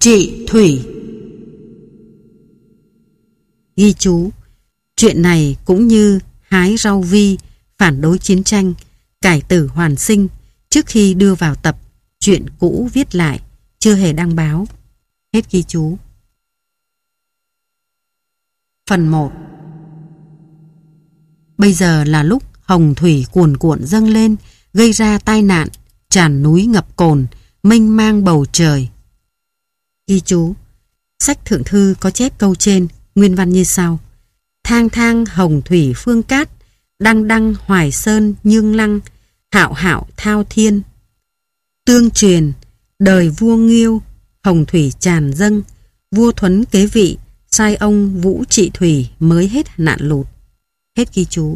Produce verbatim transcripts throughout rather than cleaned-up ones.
Trị thủy. Ghi chú: chuyện này cũng như hái rau vi, phản đối chiến tranh, cải tử hoàn sinh, trước khi đưa vào tập, chuyện cũ viết lại, chưa hề đăng báo. Hết ghi chú. Phần một. Bây giờ là lúc hồng thủy cuồn cuộn dâng lên, gây ra tai nạn, tràn núi ngập cồn, mênh mang bầu trời. Ghi chú: sách thượng thư có chép câu trên, nguyên văn như sau: thang thang hồng thủy phương cát, đăng đăng hoài sơn nhương lăng, hạo hạo thao thiên. Tương truyền, đời vua Nghiêu, hồng thủy tràn dâng, vua Thuấn kế vị, sai ông Vũ trị thủy mới hết nạn lụt. Hết ghi chú.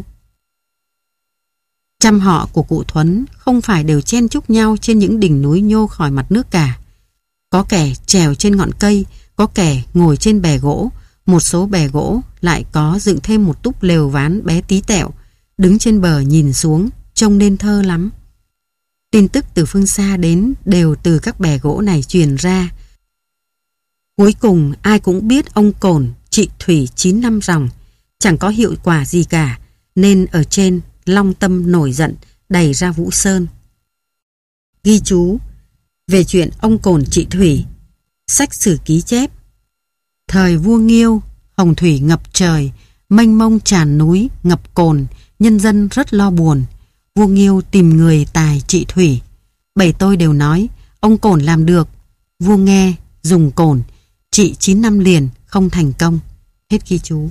Trăm họ của cụ Thuấn không phải đều chen chúc nhau trên những đỉnh núi nhô khỏi mặt nước cả. Có kẻ trèo trên ngọn cây, có kẻ ngồi trên bè gỗ, một số bè gỗ lại có dựng thêm một túp lều ván bé tí tẹo, đứng trên bờ nhìn xuống, trông nên thơ lắm. Tin tức từ phương xa đến đều từ các bè gỗ này truyền ra. Cuối cùng ai cũng biết ông Cổn trị thủy chín năm ròng, chẳng có hiệu quả gì cả, nên ở trên Long Tâm nổi giận, đày ra Vũ Sơn. Ghi chú: về chuyện ông Cổn trị thủy, sách sử ký chép: thời vua Nghiêu, hồng thủy ngập trời, mênh mông tràn núi, ngập cồn, nhân dân rất lo buồn. Vua Nghiêu tìm người tài trị thủy. Bảy tôi đều nói ông Cổn làm được. Vua nghe, dùng cồn, trị chín năm liền, không thành công. Hết ghi chú.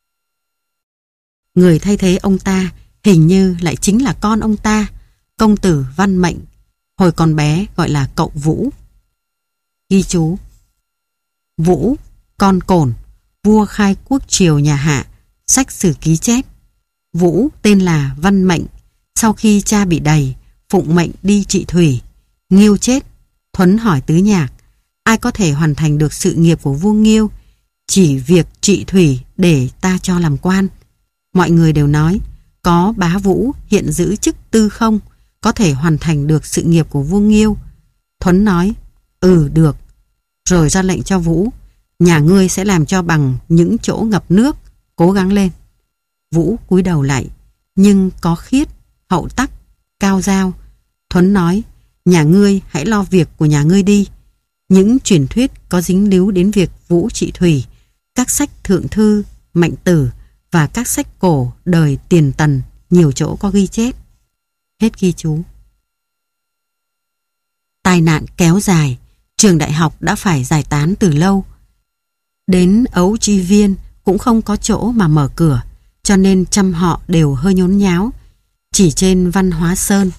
Người thay thế ông ta hình như lại chính là con ông ta, công tử Văn Mệnh, hồi còn bé gọi là cậu Vũ. Ghi chú: Vũ, con Cổn, vua khai quốc triều nhà Hạ, sách sử ký chép. Vũ tên là Văn Mệnh, sau khi cha bị đày, phụng mệnh đi trị thủy. Nghiêu chết, Thuấn hỏi tứ nhạc: ai có thể hoàn thành được sự nghiệp của vua Nghiêu? Chỉ việc trị thủy để ta cho làm quan. Mọi người đều nói có bá Vũ hiện giữ chức tư không, có thể hoàn thành được sự nghiệp của vua Nghiêu. Thuấn nói: ừ được. Rồi ra lệnh cho Vũ: nhà ngươi sẽ làm cho bằng những chỗ ngập nước, cố gắng lên. Vũ cúi đầu lại, nhưng có khiết, hậu tắc, cao giao. Thuấn nói: nhà ngươi hãy lo việc của nhà ngươi đi. Những truyền thuyết có dính líu đến việc Vũ trị thủy, các sách thượng thư, Mạnh Tử và các sách cổ đời Tiền Tần nhiều chỗ có ghi chép. Hết ghi chú. Tai nạn kéo dài, trường đại học đã phải giải tán từ lâu. Đến Ấu Tri Viên cũng không có chỗ mà mở cửa, cho nên trăm họ đều hơi nhốn nháo. Chỉ trên Văn Hóa Sơn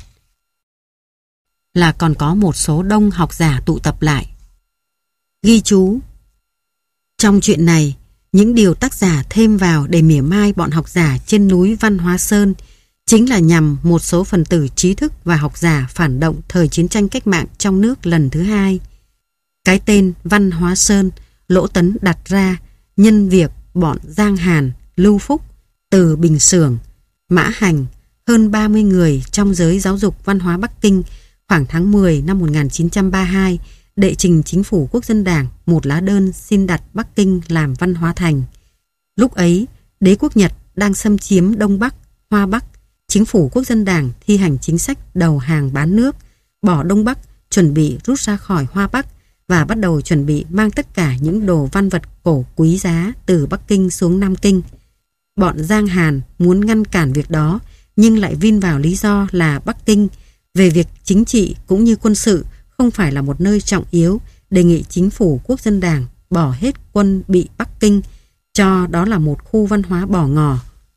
là còn có một số đông học giả tụ tập lại. Ghi chú: trong chuyện này, những điều tác giả thêm vào để mỉa mai bọn học giả trên núi Văn Hóa Sơn chính là nhằm một số phần tử trí thức và học giả phản động thời chiến tranh cách mạng trong nước lần thứ hai. Cái tên Văn Hóa Sơn Lỗ Tấn đặt ra nhân việc bọn Giang Hàn, Lưu Phúc, Từ Bình Xưởng, Mã Hành, hơn ba mươi người trong giới giáo dục văn hóa Bắc Kinh khoảng tháng mười năm một nghìn chín trăm ba mươi hai đệ trình chính phủ Quốc dân Đảng một lá đơn xin đặt Bắc Kinh làm văn hóa thành. Lúc ấy, đế quốc Nhật đang xâm chiếm Đông Bắc, Hoa Bắc. Chính phủ Quốc dân Đảng thi hành chính sách đầu hàng bán nước, bỏ Đông Bắc, chuẩn bị rút ra khỏi Hoa Bắc và bắt đầu chuẩn bị mang tất cả những đồ văn vật cổ quý giá từ Bắc Kinh xuống Nam Kinh. Bọn Giang Hàn muốn ngăn cản việc đó, nhưng lại vin vào lý do là Bắc Kinh về việc chính trị cũng như quân sự không phải là một nơi trọng yếu, đề nghị chính phủ Quốc dân Đảng bỏ hết quân bị Bắc Kinh, cho đó là một khu văn hóa bỏ ngỏ.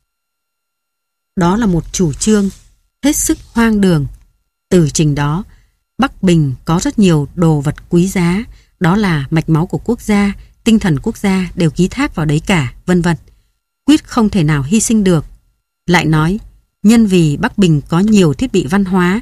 Đó là một chủ trương hết sức hoang đường. Từ trình đó, Bắc Bình có rất nhiều đồ vật quý giá, đó là mạch máu của quốc gia, tinh thần quốc gia đều ký thác vào đấy cả, vân vân. Quyết không thể nào hy sinh được. Lại nói, nhân vì Bắc Bình có nhiều thiết bị văn hóa,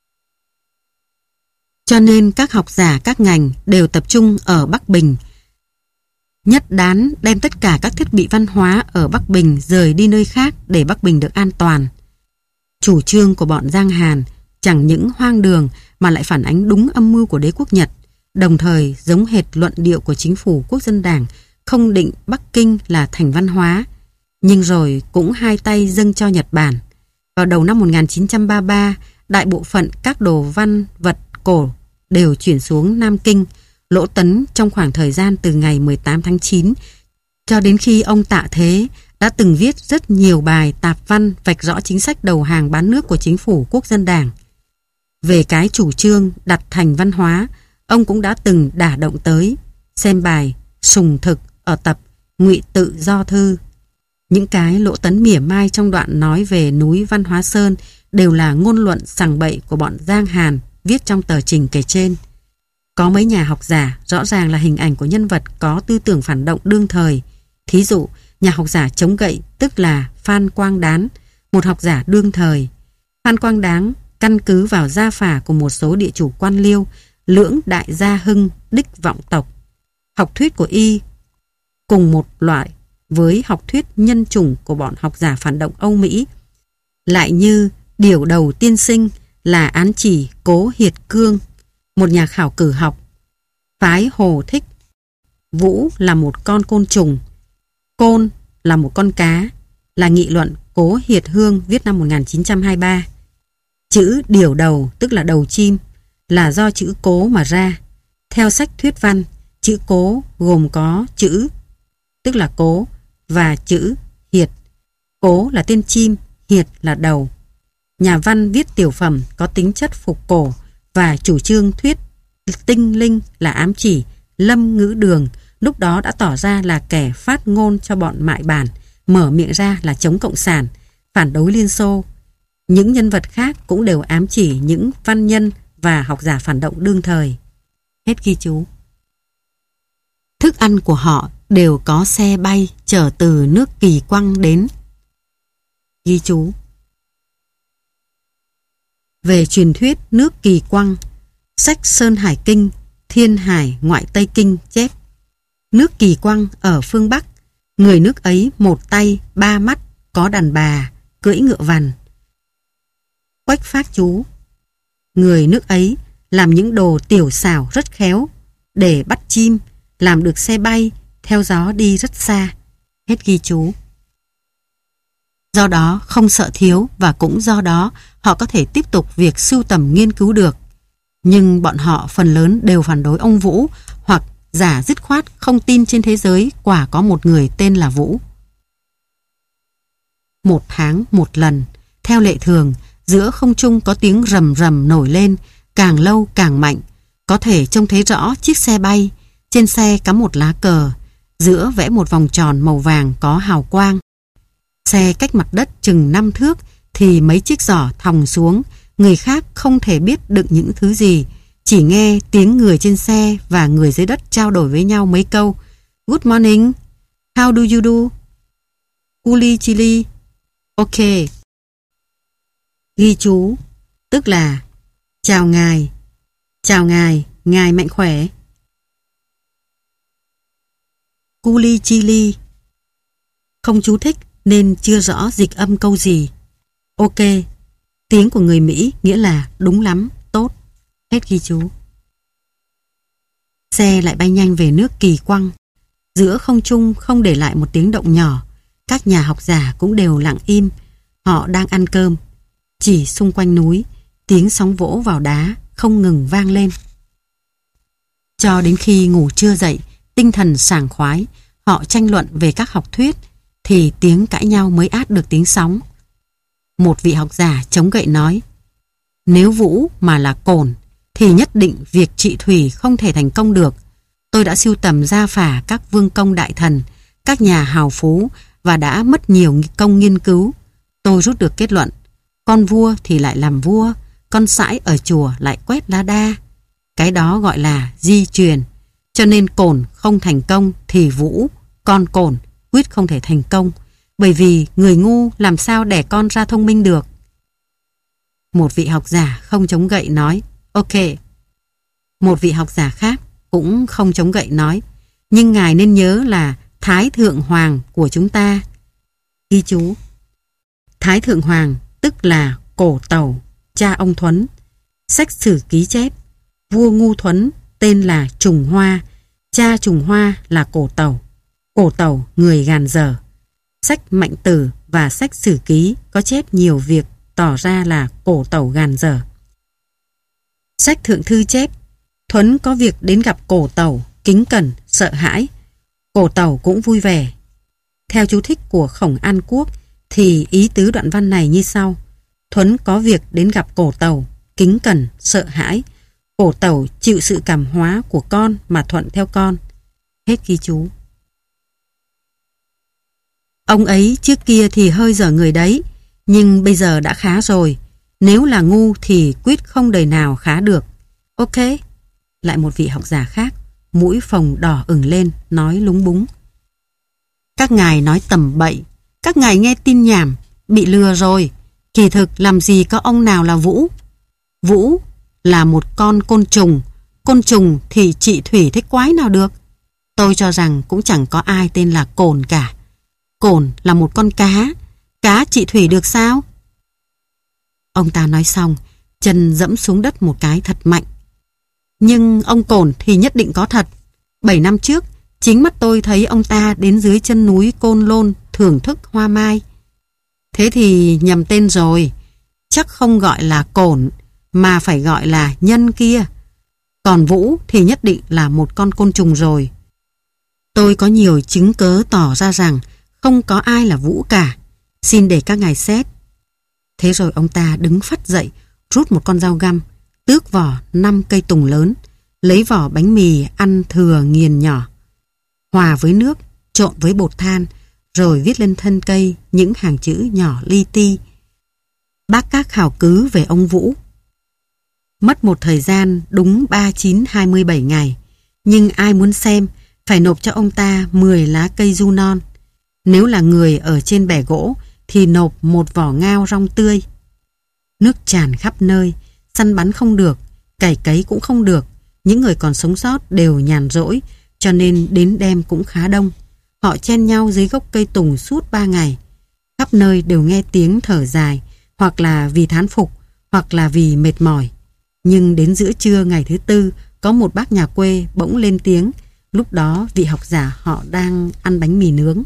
cho nên các học giả các ngành đều tập trung ở Bắc Bình. Nhất đán đem tất cả các thiết bị văn hóa ở Bắc Bình rời đi nơi khác để Bắc Bình được an toàn. Chủ trương của bọn Giang Hàn chẳng những hoang đường mà lại phản ánh đúng âm mưu của đế quốc Nhật. đồng thời giống hệt luận điệu của chính phủ Quốc dân Đảng không định Bắc Kinh là thành văn hóa, nhưng rồi cũng hai tay dâng cho Nhật Bản. Vào đầu năm một nghìn chín trăm ba mươi ba, đại bộ phận các đồ văn vật cổ đều chuyển xuống Nam Kinh. Lỗ Tấn trong khoảng thời gian từ ngày mười tám tháng chín cho đến khi ông Tạ Thế đã từng viết rất nhiều bài tạp văn vạch rõ chính sách đầu hàng bán nước của chính phủ Quốc dân Đảng. Về cái chủ trương đặt thành văn hóa, ông cũng đã từng đả động tới. Xem bài Sùng Thực ở tập Ngụy Tự Do Thư. Những cái Lỗ Tấn mỉa mai trong đoạn nói về núi Văn Hóa Sơn đều là ngôn luận sằng bậy của bọn Giang Hàn viết trong tờ trình kể trên. Có mấy nhà học giả rõ ràng là hình ảnh của nhân vật có tư tưởng phản động đương thời. Thí dụ, nhà học giả chống gậy tức là Phan Quang Đán, một học giả đương thời. Phan Quang Đán căn cứ vào gia phả của một số địa chủ quan liêu, lưỡng đại gia hưng, đích vọng tộc. Học thuyết của y cùng một loại với học thuyết nhân chủng của bọn học giả phản động Âu Mỹ. Lại như Điểu Đầu Tiên Sinh là án chỉ Cố Hiệt Cương, một nhà khảo cử học. Phái Hồ Thích, Vũ là một con côn trùng, Côn là một con cá, là nghị luận Cố Hiệt Hương viết năm một nghìn chín trăm hai mươi ba. Chữ điểu đầu tức là đầu chim là do chữ cố mà ra. Theo sách thuyết văn, chữ cố gồm có chữ tức là cố và chữ hiệt. Cố là tên chim, hiệt là đầu. Nhà văn viết tiểu phẩm có tính chất phục cổ và chủ trương thuyết tinh linh là ám chỉ Lâm Ngữ Đường, lúc đó đã tỏ ra là kẻ phát ngôn cho bọn mại bản, mở miệng ra là chống cộng sản, phản đối Liên Xô. Những nhân vật khác cũng đều ám chỉ những văn nhân và học giả phản động đương thời. Hết ghi chú. Thức ăn của họ đều có xe bay chở từ nước Kỳ Quăng đến. Ghi chú. Về truyền thuyết nước Kỳ Quăng, sách Sơn Hải Kinh, Thiên Hải Ngoại Tây Kinh chép: nước Kỳ Quăng ở phương Bắc, người nước ấy một tay ba mắt, có đàn bà, cưỡi ngựa vằn. Quách phát chú: người nước ấy làm những đồ tiểu xảo rất khéo, để bắt chim, làm được xe bay, theo gió đi rất xa. Hết ghi chú. Do đó không sợ thiếu, và cũng do đó họ có thể tiếp tục việc sưu tầm nghiên cứu được. Nhưng bọn họ phần lớn đều phản đối ông Vũ, hoặc giả dứt khoát không tin trên thế giới quả có một người tên là Vũ. Một tháng một lần, theo lệ thường, giữa không trung có tiếng rầm rầm nổi lên, càng lâu càng mạnh, có thể trông thấy rõ chiếc xe bay. Trên xe cắm một lá cờ, giữa vẽ một vòng tròn màu vàng có hào quang. Xe cách mặt đất chừng năm thước thì mấy chiếc giỏ thòng xuống, người khác không thể biết đựng những thứ gì, chỉ nghe tiếng người trên xe và người dưới đất trao đổi với nhau mấy câu. Good morning, how do you do? Uli chili, ok. Ghi chú, tức là chào ngài, chào ngài, ngài mạnh khỏe. Culi chili, không chú thích nên chưa rõ dịch âm câu gì. Ok, tiếng của người Mỹ nghĩa là đúng lắm, tốt. Hết ghi chú. Xe lại bay nhanh về nước Kỳ Quăng. Giữa không trung không để lại một tiếng động nhỏ. Các nhà học giả cũng đều lặng im. Họ đang ăn cơm. Chỉ xung quanh núi, tiếng sóng vỗ vào đá không ngừng vang lên. Cho đến khi ngủ trưa dậy, tinh thần sảng khoái, họ tranh luận về các học thuyết, thì tiếng cãi nhau mới át được tiếng sóng. Một vị học giả chống gậy nói: nếu Vũ mà là cổn thì nhất định việc trị thủy không thể thành công được. Tôi đã sưu tầm gia phả các vương công đại thần, các nhà hào phú và đã mất nhiều công nghiên cứu. Tôi rút được kết luận: con vua thì lại làm vua, con sãi ở chùa lại quét lá đa. Cái đó gọi là di truyền. Cho nên cổn không thành công thì Vũ, con cổn, quyết không thể thành công, bởi vì người ngu làm sao đẻ con ra thông minh được. Một vị học giả không chống gậy nói: ok. Một vị học giả khác cũng không chống gậy nói: nhưng ngài nên nhớ là Thái Thượng Hoàng của chúng ta. Ghi chú. Thái Thượng Hoàng tức là Cổ Tẩu, cha ông Thuấn. Sách sử ký chép: vua Ngu Thuấn tên là Trùng Hoa. Cha Trùng Hoa là Cổ Tẩu. Cổ Tẩu người gàn dở. Sách Mạnh Tử và sách Sử Ký có chép nhiều việc tỏ ra là Cổ Tẩu gàn dở. Sách Thượng Thư chép Thuấn có việc đến gặp Cổ Tẩu, kính cẩn, sợ hãi. Cổ Tẩu cũng vui vẻ. Theo chú thích của Khổng An Quốc thì ý tứ đoạn văn này như sau: Thuấn có việc đến gặp Cổ Tẩu, kính cẩn, sợ hãi. Cổ Tẩu chịu sự cảm hóa của con mà thuận theo con. Hết ghi chú. Ông ấy trước kia thì hơi dở người đấy, nhưng bây giờ đã khá rồi. Nếu là ngu thì quyết không đời nào khá được. Ok. Lại một vị học giả khác, mũi phồng đỏ ửng lên, nói lúng búng. Các ngài nói tầm bậy. Các ngài nghe tin nhảm, bị lừa rồi. Kỳ thực làm gì có ông nào là Vũ. Vũ là một con côn trùng. Côn trùng thì chị Thủy thích quái nào được. Tôi cho rằng cũng chẳng có ai tên là Cồn cả. Cồn là một con cá. Cá chị Thủy được sao? Ông ta nói xong, chân dẫm xuống đất một cái thật mạnh. Nhưng ông Cồn thì nhất định có thật. Bảy năm trước, chính mắt tôi thấy ông ta đến dưới chân núi Côn Lôn thưởng thức hoa mai. Thế thì nhầm tên rồi. Chắc không gọi là Cồn, mà phải gọi là Nhân kia. Còn Vũ thì nhất định là một con côn trùng rồi. Tôi có nhiều chứng cớ tỏ ra rằng không có ai là Vũ cả. Xin để các ngài xét. Thế rồi ông ta đứng phắt dậy, rút một con dao găm, tước vỏ năm cây tùng lớn, lấy vỏ bánh mì ăn thừa nghiền nhỏ, hòa với nước, trộn với bột than, rồi viết lên thân cây những hàng chữ nhỏ li ti. Bác các khảo cứ về ông Vũ. Mất một thời gian đúng ba chín hai mươi bảy ngày, nhưng ai muốn xem phải nộp cho ông ta mười lá cây du non. Nếu là người ở trên bè gỗ thì nộp một vỏ ngao rong tươi. Nước tràn khắp nơi, săn bắn không được, cày cấy cũng không được. Những người còn sống sót đều nhàn rỗi, cho nên đến đêm cũng khá đông. Họ chen nhau dưới gốc cây tùng suốt ba ngày. Khắp nơi đều nghe tiếng thở dài, hoặc là vì thán phục, hoặc là vì mệt mỏi. Nhưng đến giữa trưa ngày thứ tư, có một bác nhà quê bỗng lên tiếng. Lúc đó vị học giả họ đang ăn bánh mì nướng.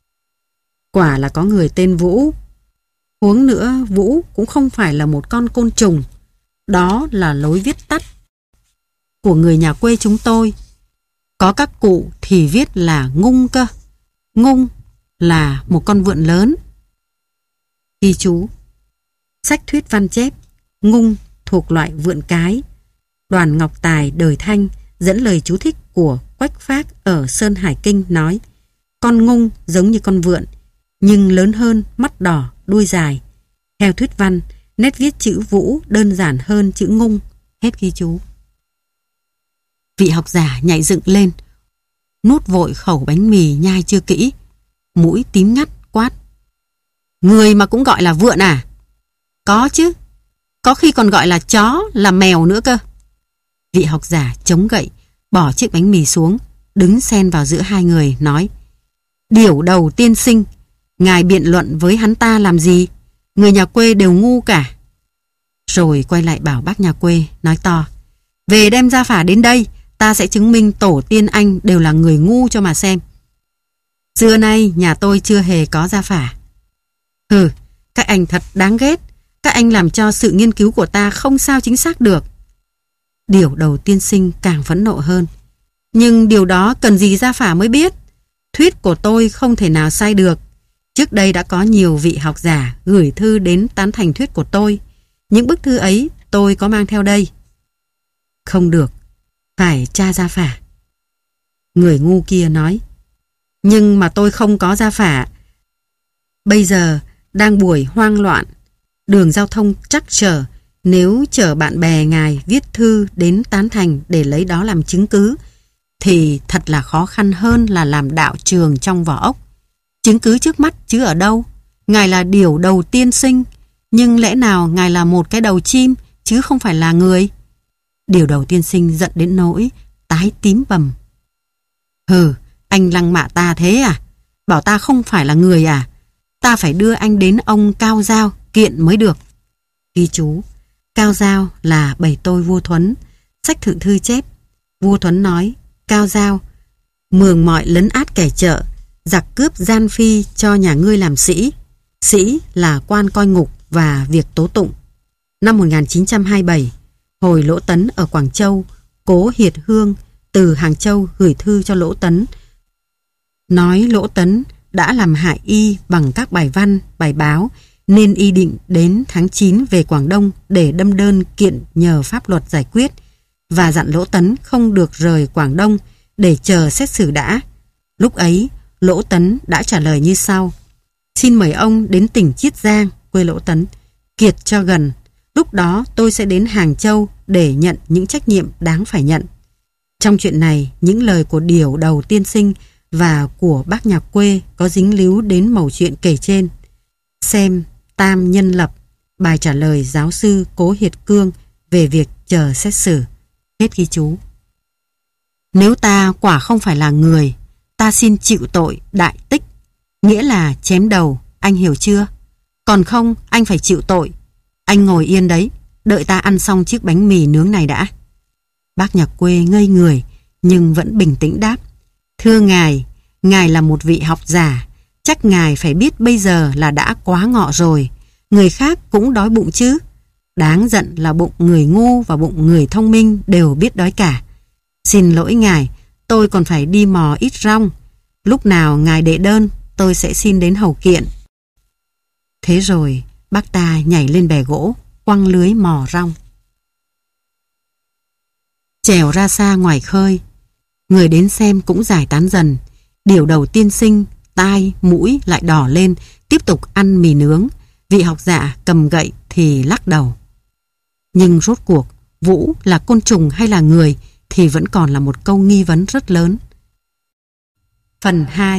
Quả là có người tên Vũ. Huống nữa, Vũ cũng không phải là một con côn trùng. Đó là lối viết tắt của người nhà quê chúng tôi. Có các cụ thì viết là ngung cơ. Ngung là một con vượn lớn. Ghi chú. Sách thuyết văn chép ngung thuộc loại vượn cái. Đoàn Ngọc Tài đời Thanh dẫn lời chú thích của Quách Phác ở Sơn Hải Kinh nói: con ngung giống như con vượn, nhưng lớn hơn, mắt đỏ, đuôi dài. Theo thuyết văn, nét viết chữ Vũ đơn giản hơn chữ ngung. Hết ghi chú. Vị học giả nhảy dựng lên, nuốt vội khẩu bánh mì nhai chưa kỹ, mũi tím ngắt quát: người mà cũng gọi là vượn à? Có chứ, có khi còn gọi là chó, là mèo nữa cơ. Vị học giả chống gậy, bỏ chiếc bánh mì xuống, đứng xen vào giữa hai người, nói: Điểu đầu tiên sinh, ngài biện luận với hắn ta làm gì? Người nhà quê đều ngu cả. Rồi quay lại bảo bác nhà quê, nói to: về đem gia phả đến đây, ta sẽ chứng minh tổ tiên anh đều là người ngu cho mà xem. Xưa nay nhà tôi chưa hề có gia phả. Hừ, các anh thật đáng ghét. Các anh làm cho sự nghiên cứu của ta không sao chính xác được. Điểu đầu tiên sinh càng phẫn nộ hơn. Nhưng điều đó cần gì gia phả mới biết. Thuyết của tôi không thể nào sai được. Trước đây đã có nhiều vị học giả gửi thư đến tán thành thuyết của tôi. Những bức thư ấy tôi có mang theo đây. Không được, phải tra gia phả. Người ngu kia nói: nhưng mà tôi không có gia phả. Bây giờ đang buổi hoang loạn, đường giao thông trắc trở. Nếu chở bạn bè ngài viết thư đến tán thành để lấy đó làm chứng cứ, thì thật là khó khăn hơn là làm đạo trường trong vỏ ốc. Chứng cứ trước mắt chứ ở đâu. Ngài là điểu đầu tiên sinh, nhưng lẽ nào ngài là một cái đầu chim chứ không phải là người? Điểu đầu tiên sinh giận đến nỗi tái tím bầm. Hừ, anh lăng mạ ta thế à? Bảo ta không phải là người à? Ta phải đưa anh đến ông Cao Giao kiện mới được. Ghi chú: Cao Giao là bầy tôi vua Thuấn. Sách thượng thư chép: Vua Thuấn nói: Cao Giao, mường mọi lấn át kẻ chợ, giặc cướp gian phi cho nhà ngươi làm sĩ. Sĩ là quan coi ngục và việc tố tụng. Năm một nghìn chín trăm hai mươi bảy, hồi Lỗ Tấn ở Quảng Châu, Cố Hiệt Hương từ Hàng Châu gửi thư cho Lỗ Tấn, nói Lỗ Tấn đã làm hại y bằng các bài văn, bài báo, nên y định đến tháng chín về Quảng Đông để đâm đơn kiện nhờ pháp luật giải quyết, và dặn Lỗ Tấn không được rời Quảng Đông để chờ xét xử đã. Lúc ấy, Lỗ Tấn đã trả lời như sau: Xin mời ông đến tỉnh Chiết Giang, quê Lỗ Tấn, kiệt cho gần. Lúc đó tôi sẽ đến Hàng Châu để nhận những trách nhiệm đáng phải nhận. Trong chuyện này, những lời của Điểu Đầu tiên sinh và của bác nhà quê có dính líu đến mẩu chuyện kể trên. Xem Tam Nhân Lập, bài trả lời giáo sư Cố Hiệt Cương về việc chờ xét xử. Hết ghi chú. Nếu ta quả không phải là người, ta xin chịu tội đại tích, nghĩa là chém đầu, anh hiểu chưa? Còn không, anh phải chịu tội. Anh ngồi yên đấy, đợi ta ăn xong chiếc bánh mì nướng này đã. Bác nhà quê ngây người, nhưng vẫn bình tĩnh đáp: Thưa ngài, ngài là một vị học giả, chắc ngài phải biết bây giờ là đã quá ngọ rồi. Người khác cũng đói bụng chứ. Đáng giận là bụng người ngu và bụng người thông minh đều biết đói cả. Xin lỗi ngài, tôi còn phải đi mò ít rong. Lúc nào ngài đệ đơn, tôi sẽ xin đến hầu kiện. Thế rồi, bác ta nhảy lên bè gỗ, quăng lưới mò rong. Trèo ra xa ngoài khơi, người đến xem cũng giải tán dần. Điểu Đầu tiên sinh, tai, mũi lại đỏ lên, tiếp tục ăn mì nướng. Vị học giả cầm gậy thì lắc đầu. Nhưng rốt cuộc, Vũ là côn trùng hay là người thì vẫn còn là một câu nghi vấn rất lớn. Phần hai.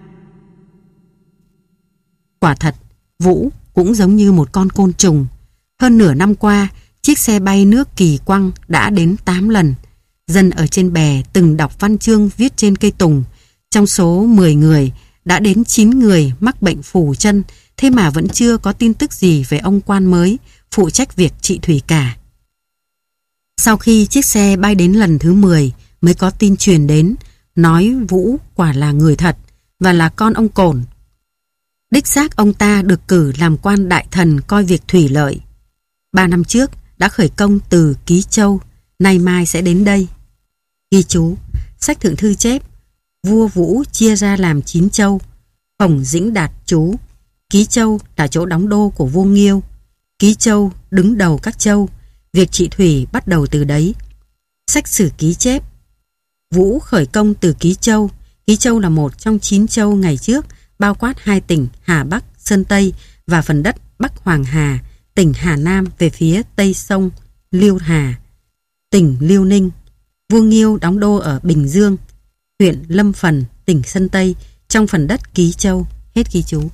Quả thật, Vũ cũng giống như một con côn trùng. Hơn nửa năm qua, chiếc xe bay nước Kỳ Quăng đã đến tám lần. Dân ở trên bè từng đọc văn chương viết trên cây tùng. Trong số mười người, đã đến chín người mắc bệnh phù chân, thế mà vẫn chưa có tin tức gì về ông quan mới phụ trách việc trị thủy cả. Sau khi chiếc xe bay đến lần thứ mười mới có tin truyền đến, nói Vũ quả là người thật và là con ông Cổn. Đích xác ông ta được cử làm quan đại thần coi việc thủy lợi. Ba năm trước đã khởi công từ Ký Châu, nay mai sẽ đến đây. Ghi chú, sách thượng thư chép, vua Vũ chia ra làm chín châu. Khổng Dĩnh Đạt chú, Ký Châu là chỗ đóng đô của vua Nghiêu. Ký Châu đứng đầu các châu, việc trị thủy bắt đầu từ đấy. Sách sử ký chép, Vũ khởi công từ Ký Châu. Ký Châu là một trong chín châu ngày trước, bao quát hai tỉnh Hà Bắc, Sơn Tây và phần đất Bắc Hoàng Hà, tỉnh Hà Nam về phía tây sông Liêu Hà, tỉnh Liêu Ninh. Vua Nghiêu đóng đô ở Bình Dương, huyện Lâm Phần, tỉnh Sơn Tây, trong phần đất Ký Châu. Hết ghi chú.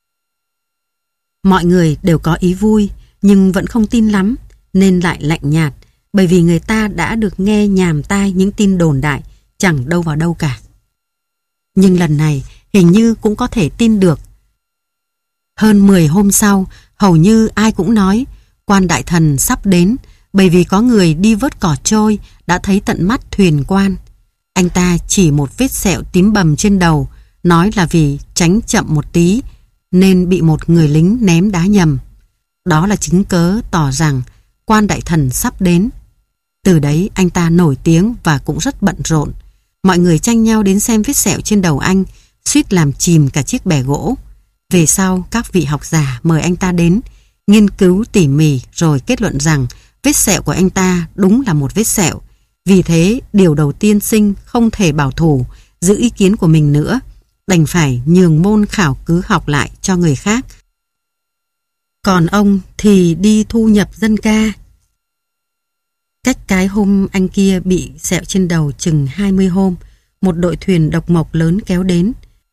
Mọi người đều có ý vui, nhưng vẫn không tin lắm, nên lại lạnh nhạt, bởi vì người ta đã được nghe nhàm tai những tin đồn đại, chẳng đâu vào đâu cả. Nhưng lần này, hình như cũng có thể tin được. Hơn mười hôm sau, hầu như ai cũng nói quan đại thần sắp đến, bởi vì có người đi vớt cỏ trôi đã thấy tận mắt thuyền quan. Anh ta chỉ một vết sẹo tím bầm trên đầu, nói là vì tránh chậm một tí nên bị một người lính ném đá nhầm. Đó là chứng cớ tỏ rằng quan đại thần sắp đến. Từ đấy anh ta nổi tiếng và cũng rất bận rộn. Mọi người tranh nhau đến xem vết sẹo trên đầu anh, suýt làm chìm cả chiếc bè gỗ. Về sau, các vị học giả mời anh ta đến, nghiên cứu tỉ mỉ rồi kết luận rằng vết sẹo của anh ta đúng là một vết sẹo. Vì thế, điều đầu tiên sinh không thể bảo thủ, giữ ý kiến của mình nữa, đành phải nhường môn khảo cứu học lại cho người khác. Còn ông thì đi thu nhập dân ca. Cách cái hôm anh kia bị sẹo trên đầu chừng hai mươi hôm, một đội thuyền độc mộc lớn kéo đến.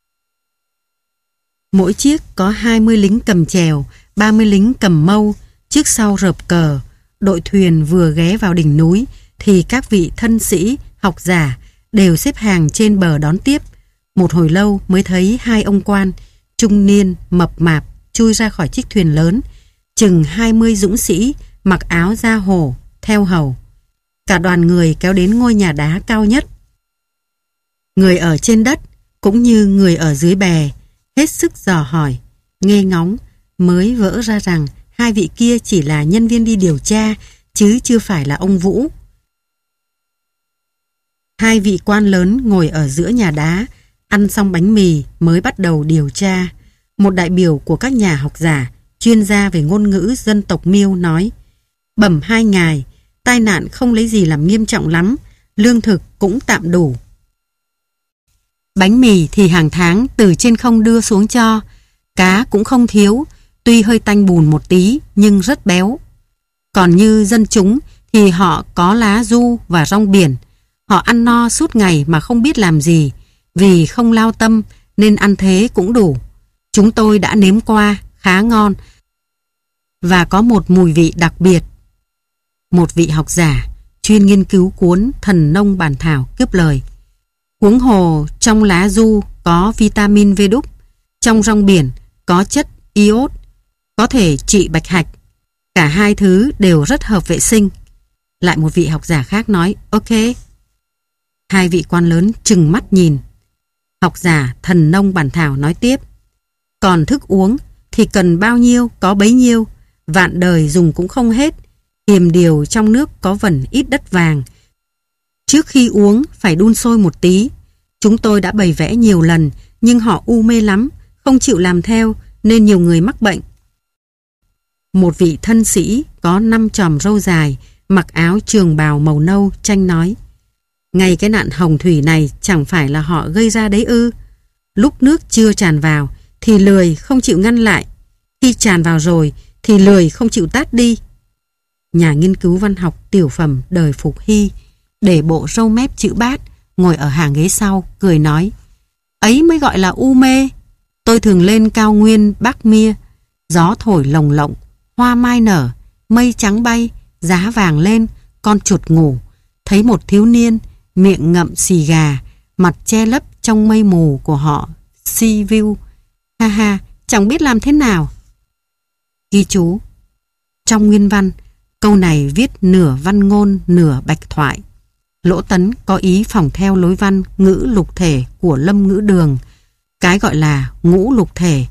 Mỗi chiếc có hai mươi lính cầm chèo, ba mươi lính cầm mâu, trước sau rợp cờ. Đội thuyền vừa ghé vào đỉnh núi thì các vị thân sĩ, học giả đều xếp hàng trên bờ đón tiếp. Một hồi lâu mới thấy hai ông quan, trung niên, mập mạp, chui ra khỏi chiếc thuyền lớn. Chừng hai mươi dũng sĩ mặc áo da hổ, theo hầu. Cả đoàn người kéo đến ngôi nhà đá cao nhất. Người ở trên đất cũng như người ở dưới bè hết sức dò hỏi, nghe ngóng, mới vỡ ra rằng hai vị kia chỉ là nhân viên đi điều tra, chứ chưa phải là ông Vũ. Hai vị quan lớn ngồi ở giữa nhà đá, ăn xong bánh mì mới bắt đầu điều tra. Một đại biểu của các nhà học giả, chuyên gia về ngôn ngữ dân tộc Miêu nói: bẩm hai ngài, tai nạn không lấy gì làm nghiêm trọng lắm, lương thực cũng tạm đủ. Bánh mì thì hàng tháng từ trên không đưa xuống cho, cá cũng không thiếu, tuy hơi tanh bùn một tí nhưng rất béo. Còn như dân chúng thì họ có lá du và rong biển, họ ăn no suốt ngày mà không biết làm gì, vì không lao tâm nên ăn thế cũng đủ. Chúng tôi đã nếm qua, khá ngon và có một mùi vị đặc biệt. Một vị học giả chuyên nghiên cứu cuốn Thần Nông Bản Thảo cướp lời: huống hồ trong lá du có vitamin V đúc, trong rong biển có chất iốt, có thể trị bạch hạch. Cả hai thứ đều rất hợp vệ sinh. Lại một vị học giả khác nói: ok. Hai vị quan lớn trừng mắt nhìn. Học giả Thần Nông Bản Thảo nói tiếp: còn thức uống thì cần bao nhiêu có bấy nhiêu, vạn đời dùng cũng không hết. Hiềm điều trong nước có vẩn ít đất vàng. Trước khi uống phải đun sôi một tí. Chúng tôi đã bày vẽ nhiều lần, nhưng họ u mê lắm, không chịu làm theo, nên nhiều người mắc bệnh. Một vị thân sĩ có năm chòm râu dài, mặc áo trường bào màu nâu tranh nói: ngay cái nạn hồng thủy này chẳng phải là họ gây ra đấy ư? Lúc nước chưa tràn vào thì lười không chịu ngăn lại, khi tràn vào rồi thì lười không chịu tát đi. Nhà nghiên cứu văn học tiểu phẩm Đời Phục Hy, để bộ râu mép chữ bát, ngồi ở hàng ghế sau, cười nói: ấy mới gọi là u mê. Tôi thường lên cao nguyên Bắc Mia, gió thổi lồng lộng, hoa mai nở, mây trắng bay, giá vàng lên, con chuột ngủ, thấy một thiếu niên miệng ngậm xì gà, mặt che lấp trong mây mù của họ sea view. Ha ha, chẳng biết làm thế nào. Ghi chú: trong nguyên văn, câu này viết nửa văn ngôn nửa bạch thoại. Lỗ Tấn có ý phỏng theo lối văn ngữ lục thể của Lâm Ngữ Đường, cái gọi là ngũ lục thể.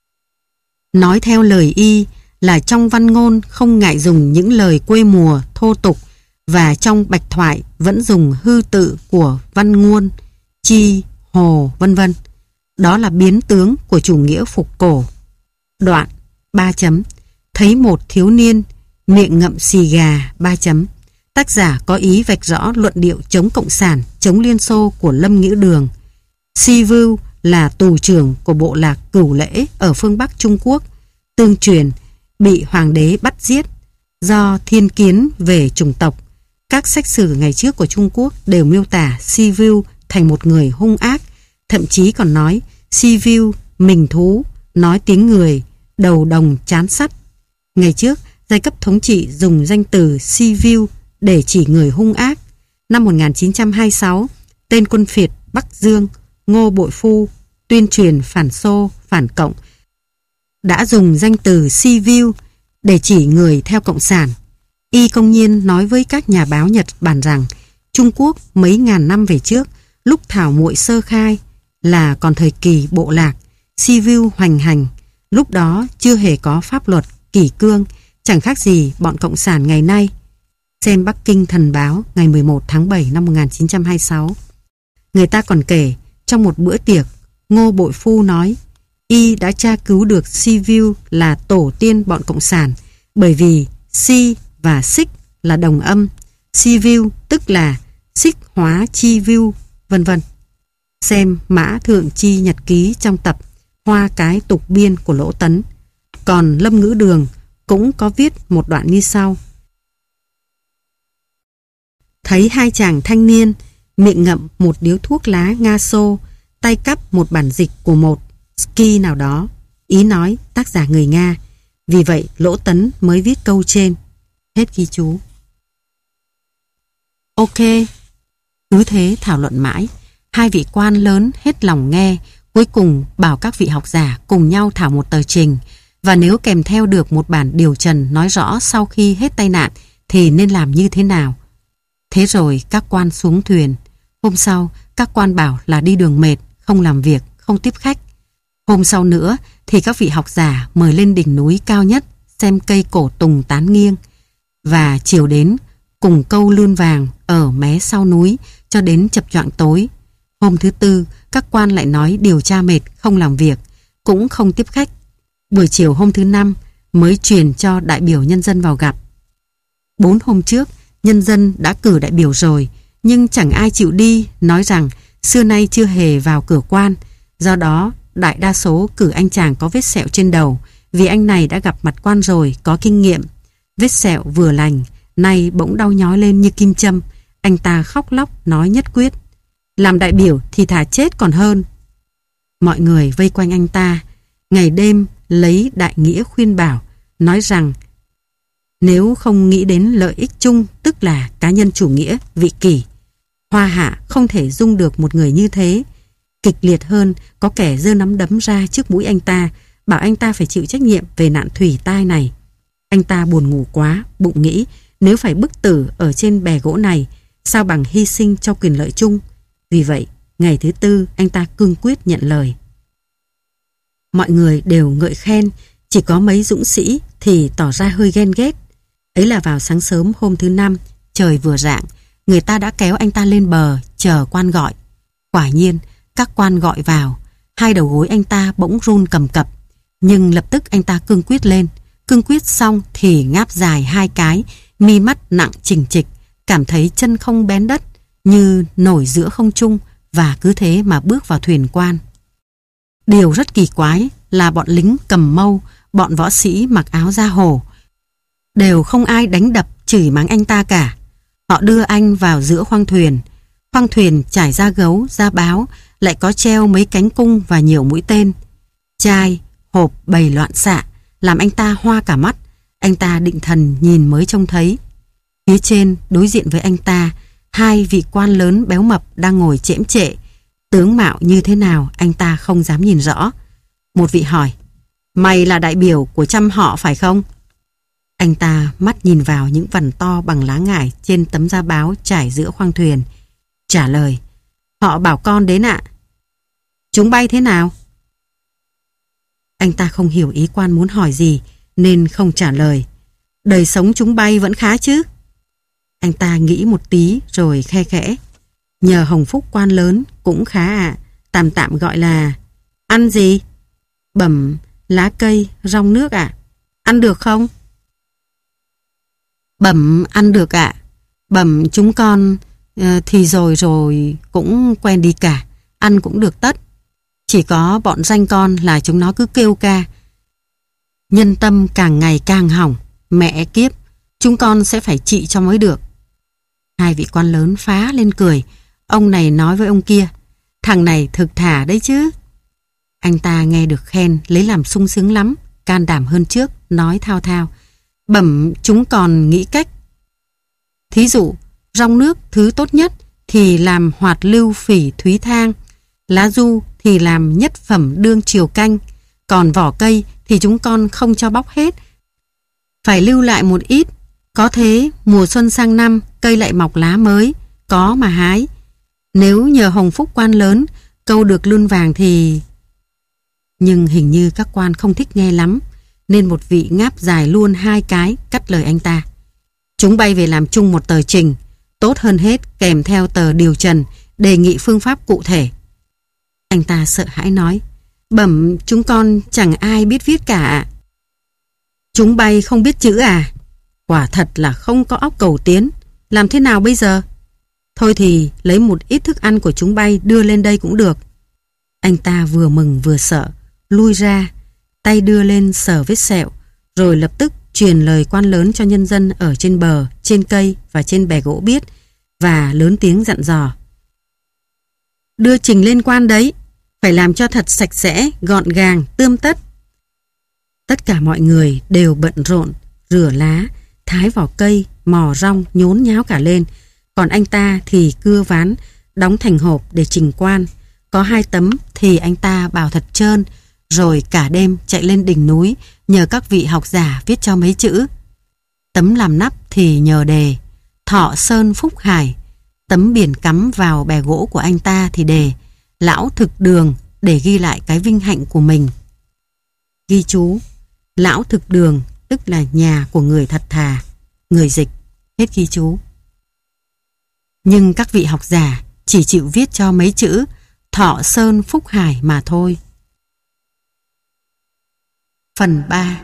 Nói theo lời y là trong văn ngôn không ngại dùng những lời quê mùa thô tục, và trong bạch thoại vẫn dùng hư tự của văn ngôn, chi, hồ, vân vân. Đó là biến tướng của chủ nghĩa phục cổ. Đoạn ba chấm thấy một thiếu niên miệng ngậm xì gà ba chấm. Tác giả có ý vạch rõ luận điệu chống cộng sản, chống Liên Xô của Lâm Ngữ Đường. Si Vưu là tù trưởng của bộ lạc Cửu Lễ ở phương Bắc Trung Quốc, tương truyền bị hoàng đế bắt giết do thiên kiến về chủng tộc. Các sách sử ngày trước của Trung Quốc đều miêu tả Si Vưu thành một người hung ác, thậm chí còn nói Si Vưu mình thú, nói tiếng người, đầu đồng chán sắt. Ngày trước, giai cấp thống trị dùng danh từ Si Vưu để chỉ người hung ác. Năm một nghìn chín trăm hai mươi sáu, tên quân phiệt Bắc Dương Ngô Bội Phu tuyên truyền phản Xô, phản Cộng, đã dùng danh từ Si Vưu để chỉ người theo Cộng sản. Y công nhiên nói với các nhà báo Nhật Bản rằng Trung Quốc mấy ngàn năm về trước, lúc thảo muội sơ khai là còn thời kỳ bộ lạc, Si Vưu hoành hành. Lúc đó chưa hề có pháp luật, kỷ cương, chẳng khác gì bọn Cộng sản ngày nay. Xem Bắc Kinh Thần Báo ngày mười một tháng bảy năm một nghìn chín trăm hai mươi sáu. Người ta còn kể, trong một bữa tiệc, Ngô Bội Phu nói y đã tra cứu được Si Vưu là tổ tiên bọn Cộng sản, bởi vì Si và Xích là đồng âm, Si Vưu tức là Xích hóa Chi Vưu, vân vân. Xem Mã Thượng Chi Nhật Ký trong tập Hoa Cái Tục Biên của Lỗ Tấn. Còn Lâm Ngữ Đường cũng có viết một đoạn như sau: thấy hai chàng thanh niên miệng ngậm một điếu thuốc lá Nga xô, tay cắp một bản dịch của một ski nào đó. Ý nói tác giả người Nga. Vì vậy Lỗ Tấn mới viết câu trên. Hết ghi chú. Ok. Cứ thế thảo luận mãi. Hai vị quan lớn hết lòng nghe, cuối cùng bảo các vị học giả cùng nhau thảo một tờ trình, và nếu kèm theo được một bản điều trần nói rõ sau khi hết tai nạn thì nên làm như thế nào. Thế rồi các quan xuống thuyền. Hôm sau, các quan bảo là đi đường mệt, không làm việc, không tiếp khách. Hôm sau nữa thì các vị học giả mời lên đỉnh núi cao nhất xem cây cổ tùng tán nghiêng. Và chiều đến cùng câu lươn vàng ở mé sau núi cho đến chập choạng tối. Hôm thứ tư, các quan lại nói điều tra mệt, không làm việc, cũng không tiếp khách. Buổi chiều hôm thứ năm mới truyền cho đại biểu nhân dân vào gặp. Bốn hôm trước, nhân dân đã cử đại biểu rồi, nhưng chẳng ai chịu đi, nói rằng xưa nay chưa hề vào cửa quan. Do đó, đại đa số cử anh chàng có vết sẹo trên đầu, vì anh này đã gặp mặt quan rồi, có kinh nghiệm. Vết sẹo vừa lành, nay bỗng đau nhói lên như kim châm. Anh ta khóc lóc nói nhất quyết: làm đại biểu thì thà chết còn hơn. Mọi người vây quanh anh ta, ngày đêm lấy đại nghĩa khuyên bảo, nói rằng nếu không nghĩ đến lợi ích chung, tức là cá nhân chủ nghĩa, vị kỷ, hoa hạ không thể dung được một người như thế. Kịch liệt hơn, có kẻ giơ nắm đấm ra trước mũi anh ta, bảo anh ta phải chịu trách nhiệm về nạn thủy tai này. Anh ta buồn ngủ quá, bụng nghĩ nếu phải bức tử ở trên bè gỗ này, sao bằng hy sinh cho quyền lợi chung. Vì vậy, ngày thứ tư anh ta cương quyết nhận lời. Mọi người đều ngợi khen, chỉ có mấy dũng sĩ thì tỏ ra hơi ghen ghét. Ấy là vào sáng sớm hôm thứ năm, trời vừa rạng, người ta đã kéo anh ta lên bờ, chờ quan gọi. Quả nhiên, các quan gọi vào, hai đầu gối anh ta bỗng run cầm cập, nhưng lập tức anh ta cương quyết lên. Cương quyết xong thì ngáp dài hai cái, mi mắt nặng chỉnh trịch, cảm thấy chân không bén đất, như nổi giữa không trung, và cứ thế mà bước vào thuyền quan. Điều rất kỳ quái là bọn lính cầm mâu, bọn võ sĩ mặc áo da hổ, đều không ai đánh đập chửi mắng anh ta cả. Họ đưa anh vào giữa khoang thuyền. Khoang thuyền trải da gấu, da báo, lại có treo mấy cánh cung và nhiều mũi tên. Chai, hộp bày loạn xạ, làm anh ta hoa cả mắt. Anh ta định thần nhìn mới trông thấy. Phía trên đối diện với anh ta, hai vị quan lớn béo mập đang ngồi chễm chệ. Tướng mạo như thế nào anh ta không dám nhìn rõ. Một vị hỏi: mày là đại biểu của trăm họ phải không? Anh ta mắt nhìn vào những vằn to bằng lá ngải trên tấm da báo trải giữa khoang thuyền, trả lời: họ bảo con đến ạ. Chúng bay thế nào? Anh ta không hiểu ý quan muốn hỏi gì nên không trả lời. Đời sống chúng bay vẫn khá chứ? Anh ta nghĩ một tí rồi khe khẽ: nhờ hồng phúc quan lớn cũng khá ạ. À. Tạm tạm gọi là ăn gì? Bẩm lá cây, rong nước ạ. À. Ăn được không? Bẩm ăn được ạ. À. Bẩm chúng con uh, thì rồi rồi cũng quen đi cả. Ăn cũng được tất. Chỉ có bọn danh con là chúng nó cứ kêu ca. Nhân tâm càng ngày càng hỏng. Mẹ kiếp, chúng con sẽ phải trị cho mới được. Hai vị quan lớn phá lên cười. Ông này nói với ông kia: thằng này thực thà đấy chứ. Anh ta nghe được khen lấy làm sung sướng lắm, can đảm hơn trước, nói thao thao: bẩm chúng còn nghĩ cách. Thí dụ, rong nước thứ tốt nhất thì làm hoạt lưu phỉ thúy thang, lá du thì làm nhất phẩm đương triều canh, còn vỏ cây thì chúng con không cho bóc hết, phải lưu lại một ít, có thế mùa xuân sang năm cây lại mọc lá mới, có mà hái. Nếu nhờ hồng phúc quan lớn câu được lươn vàng thì... Nhưng hình như các quan không thích nghe lắm, nên một vị ngáp dài luôn hai cái cắt lời anh ta. Chúng bay về làm chung một tờ trình, tốt hơn hết kèm theo tờ điều trần, đề nghị phương pháp cụ thể. Anh ta sợ hãi nói: bẩm chúng con chẳng ai biết viết cả. Chúng bay không biết chữ à? Quả thật là không có óc cầu tiến. Làm thế nào bây giờ? Thôi thì lấy một ít thức ăn của chúng bay đưa lên đây cũng được. Anh ta vừa mừng vừa sợ, lui ra, tay đưa lên sờ vết sẹo, rồi lập tức truyền lời quan lớn cho nhân dân ở trên bờ, trên cây và trên bè gỗ biết, và lớn tiếng dặn dò: đưa trình lên quan đấy, phải làm cho thật sạch sẽ, gọn gàng, tươm tất. Tất cả mọi người đều bận rộn, rửa lá, thái vỏ cây, mò rong, nhốn nháo cả lên. Còn anh ta thì cưa ván, đóng thành hộp để trình quan. Có hai tấm thì anh ta bảo thật trơn, rồi cả đêm chạy lên đỉnh núi nhờ các vị học giả viết cho mấy chữ. Tấm làm nắp thì nhờ đề: Thọ Sơn Phúc Hải. Tấm biển cắm vào bè gỗ của anh ta thì đề Lão Thực Đường để ghi lại cái vinh hạnh của mình. Ghi chú: Lão Thực Đường tức là nhà của người thật thà. Người dịch. Hết ghi chú. Nhưng các vị học giả chỉ chịu viết cho mấy chữ Thọ Sơn Phúc Hải mà thôi. Phần ba.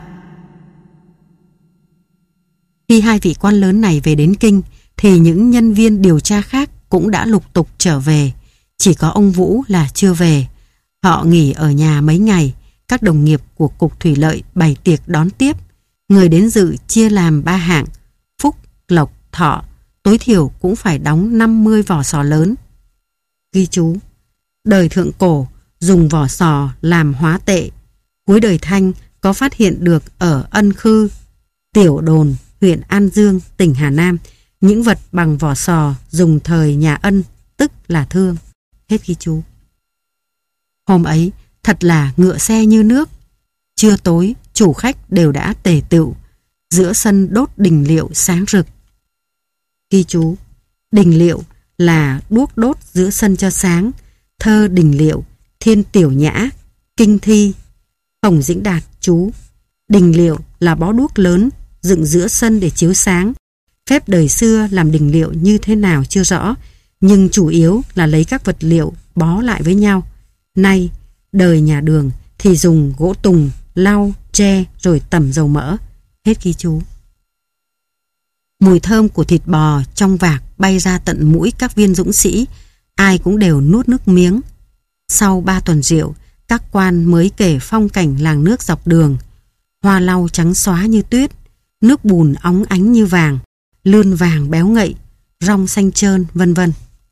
Khi hai vị quan lớn này về đến Kinh thì những nhân viên điều tra khác cũng đã lục tục trở về. Chỉ có ông Vũ là chưa về. Họ nghỉ ở nhà mấy ngày. Các đồng nghiệp của Cục Thủy Lợi bày tiệc đón tiếp. Người đến dự chia làm ba hạng: Phúc, Lộc, Thọ. Tối thiểu cũng phải đóng năm mươi vỏ sò lớn. Ghi chú: Đời thượng cổ dùng vỏ sò làm hóa tệ. Cuối đời Thanh có phát hiện được ở Ân Khư, Tiểu Đồn, huyện An Dương, tỉnh Hà Nam, những vật bằng vỏ sò dùng thời nhà Ân, tức là Thương. Hết ghi chú. Hôm ấy thật là ngựa xe như nước. Trưa tối chủ khách đều đã tề tựu. Giữa sân đốt đình liệu sáng rực. Ghi chú: Đình liệu là đuốc đốt giữa sân cho sáng. Thơ đình liệu, Thiên Tiểu Nhã, Kinh Thi. Hồng Dĩnh Đạt chú: Đình liệu là bó đuốc lớn dựng giữa sân để chiếu sáng. Phép đời xưa làm đình liệu như thế nào chưa rõ, nhưng chủ yếu là lấy các vật liệu bó lại với nhau. Nay đời nhà Đường thì dùng gỗ tùng, lau, tre rồi tẩm dầu mỡ. Hết ghi chú. Mùi thơm của thịt bò trong vạc bay ra tận mũi các viên dũng sĩ. Ai cũng đều nuốt nước miếng. Sau ba tuần rượu, các quan mới kể phong cảnh làng nước dọc đường. Hoa lau trắng xóa như tuyết, nước bùn óng ánh như vàng, lươn vàng béo ngậy, rong xanh trơn, vân vân.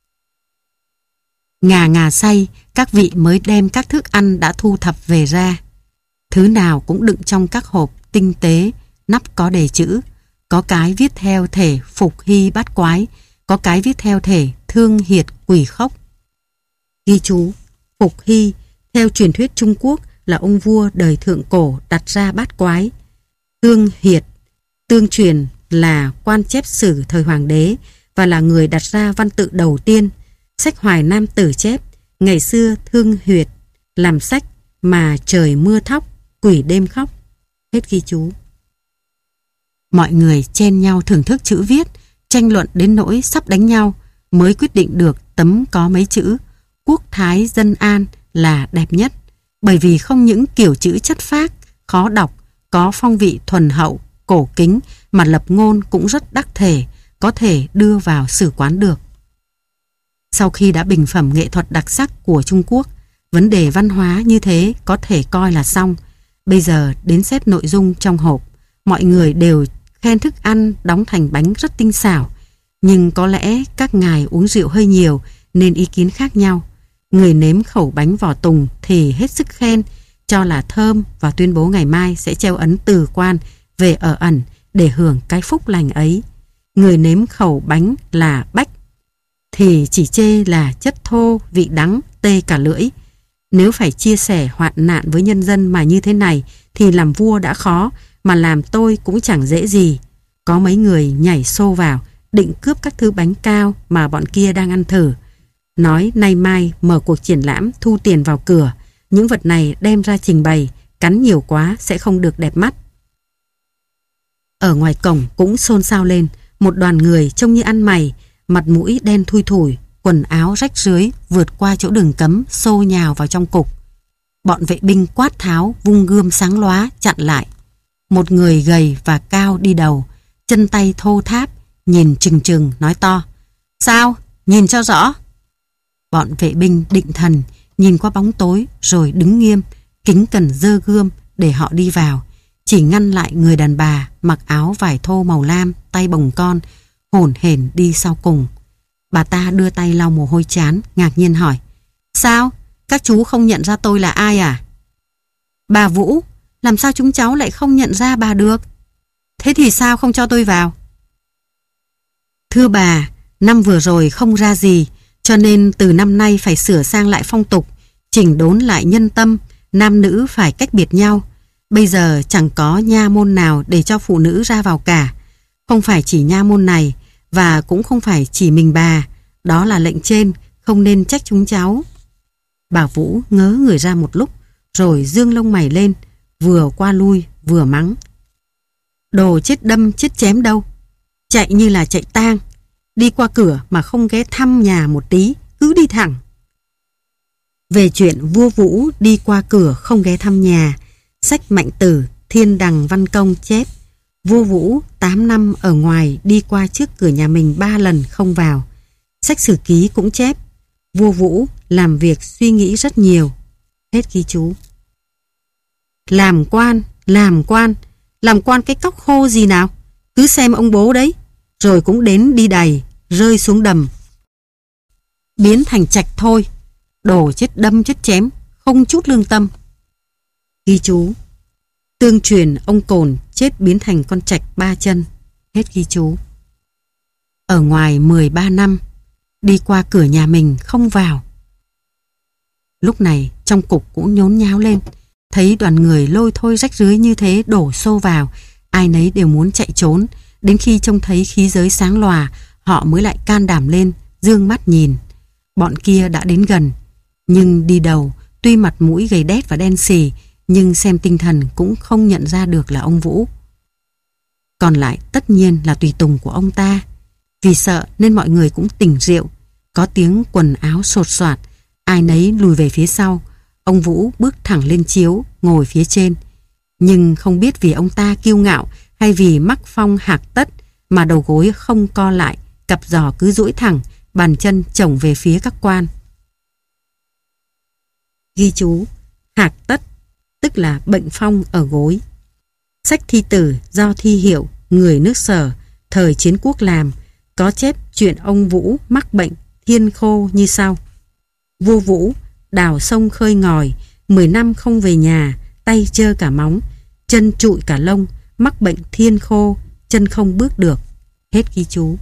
Ngà ngà say, các vị mới đem các thức ăn đã thu thập về ra. Thứ nào cũng đựng trong các hộp tinh tế, nắp có đề chữ. Có cái viết theo thể Phục Hy Bát Quái, có cái viết theo thể Thương Hiệt Quỷ Khốc. Ghi chú: Phục Hy theo truyền thuyết Trung Quốc là ông vua đời thượng cổ đặt ra bát quái. Thương Hiệt tương truyền là quan chép sử thời hoàng đế và là người đặt ra văn tự đầu tiên. Sách Hoài Nam Tử chép ngày xưa Thương Huyệt làm sách mà trời mưa thóc, quỷ đêm khóc. Hết ghi chú. Mọi người chen nhau thưởng thức chữ viết, tranh luận đến nỗi sắp đánh nhau, mới quyết định được tấm có mấy chữ Quốc Thái Dân An là đẹp nhất, bởi vì không những kiểu chữ chất phác, khó đọc, có phong vị thuần hậu, cổ kính, mà lập ngôn cũng rất đắc thể, có thể đưa vào sử quán được. Sau khi đã bình phẩm nghệ thuật đặc sắc của Trung Quốc, vấn đề văn hóa như thế có thể coi là xong. Bây giờ đến xét nội dung trong hộp, mọi người đều khen thức ăn đóng thành bánh rất tinh xảo, nhưng có lẽ các ngài uống rượu hơi nhiều nên ý kiến khác nhau. Người nếm khẩu bánh vỏ tùng thì hết sức khen, cho là thơm và tuyên bố ngày mai sẽ treo ấn từ quan về ở ẩn để hưởng cái phúc lành ấy. Người nếm khẩu bánh là bách thì chỉ chê là chất thô, vị đắng, tê cả lưỡi. Nếu phải chia sẻ hoạn nạn với nhân dân mà như thế này thì làm vua đã khó, mà làm tôi cũng chẳng dễ gì. Có mấy người nhảy xô vào định cướp các thứ bánh cao mà bọn kia đang ăn thử. Nói nay mai mở cuộc triển lãm thu tiền vào cửa, những vật này đem ra trình bày, cắn nhiều quá sẽ không được đẹp mắt. Ở ngoài cổng cũng xôn xao lên, một đoàn người trông như ăn mày, mặt mũi đen thui thủi, quần áo rách rưới vượt qua chỗ đường cấm xô nhào vào trong cục. Bọn vệ binh quát tháo vung gươm sáng lóa chặn lại. Một người gầy và cao đi đầu, chân tay thô tháp, nhìn trừng trừng nói to: Sao? Nhìn cho rõ. Bọn vệ binh định thần, nhìn qua bóng tối rồi đứng nghiêm, kính cẩn giơ gươm để họ đi vào, chỉ ngăn lại người đàn bà mặc áo vải thô màu lam, tay bồng con, hổn hển đi sau cùng. Bà ta đưa tay lau mồ hôi trán, ngạc nhiên hỏi: Sao? Các chú không nhận ra tôi là ai à? Bà Vũ, làm sao chúng cháu lại không nhận ra bà được? Thế thì sao không cho tôi vào? Thưa bà, năm vừa rồi không ra gì, cho nên từ năm nay phải sửa sang lại phong tục, chỉnh đốn lại nhân tâm, nam nữ phải cách biệt nhau. Bây giờ chẳng có nha môn nào để cho phụ nữ ra vào cả. Không phải chỉ nha môn này, Và cũng không phải chỉ mình bà, đó là lệnh trên, không nên trách chúng cháu. Bà Vũ ngớ người ra một lúc, rồi dương lông mày lên, vừa qua lui vừa mắng. Đồ chết đâm chết chém đâu, chạy như là chạy tang, đi qua cửa mà không ghé thăm nhà một tí, cứ đi thẳng. Về chuyện vua Vũ đi qua cửa không ghé thăm nhà, sách Mạnh Tử Thiên Đằng Văn Công chép vua Vũ tám năm ở ngoài đi qua trước cửa nhà mình ba lần không vào. Sách Sử Ký cũng chép vua Vũ làm việc suy nghĩ rất nhiều. Hết ghi chú. Làm quan, làm quan, làm quan cái cóc khô gì nào, cứ xem ông bố đấy, rồi cũng đến đi đầy, rơi xuống đầm, biến thành trạch thôi. Đồ chết đâm chết chém, không chút lương tâm. Ghi chú. Tương truyền ông Cồn chết biến thành con trạch ba chân. Hết ghi chú. Ở ngoài mười ba năm, đi qua cửa nhà mình không vào. Lúc này trong cục cũng nhốn nháo lên, thấy đoàn người lôi thôi rách rưới như thế đổ xô vào, ai nấy đều muốn chạy trốn. Đến khi trông thấy khí giới sáng lòa, họ mới lại can đảm lên, dương mắt nhìn. Bọn kia đã đến gần, nhưng đi đầu, tuy mặt mũi gầy đét và đen xì, nhưng xem tinh thần cũng không nhận ra được là ông Vũ. Còn lại tất nhiên là tùy tùng của ông ta. Vì sợ nên mọi người cũng tỉnh rượu, có tiếng quần áo sột soạt, ai nấy lùi về phía sau. Ông Vũ bước thẳng lên chiếu, ngồi phía trên. Nhưng không biết vì ông ta kiêu ngạo hay vì mắc phong hạc tất mà đầu gối không co lại, cặp giò cứ duỗi thẳng, bàn chân chổng về phía các quan. Ghi chú. Hạc tất tức là bệnh phong ở gối. Sách thi tử do Thi Hiệu, người nước Sở, thời chiến quốc làm, có chép chuyện ông Vũ mắc bệnh thiên khô như sau. Vua Vũ đào sông khơi ngòi, mười năm không về nhà, tay trơ cả móng, chân trụi cả lông, mắc bệnh thiên khô, chân không bước được. Hết ghi chú.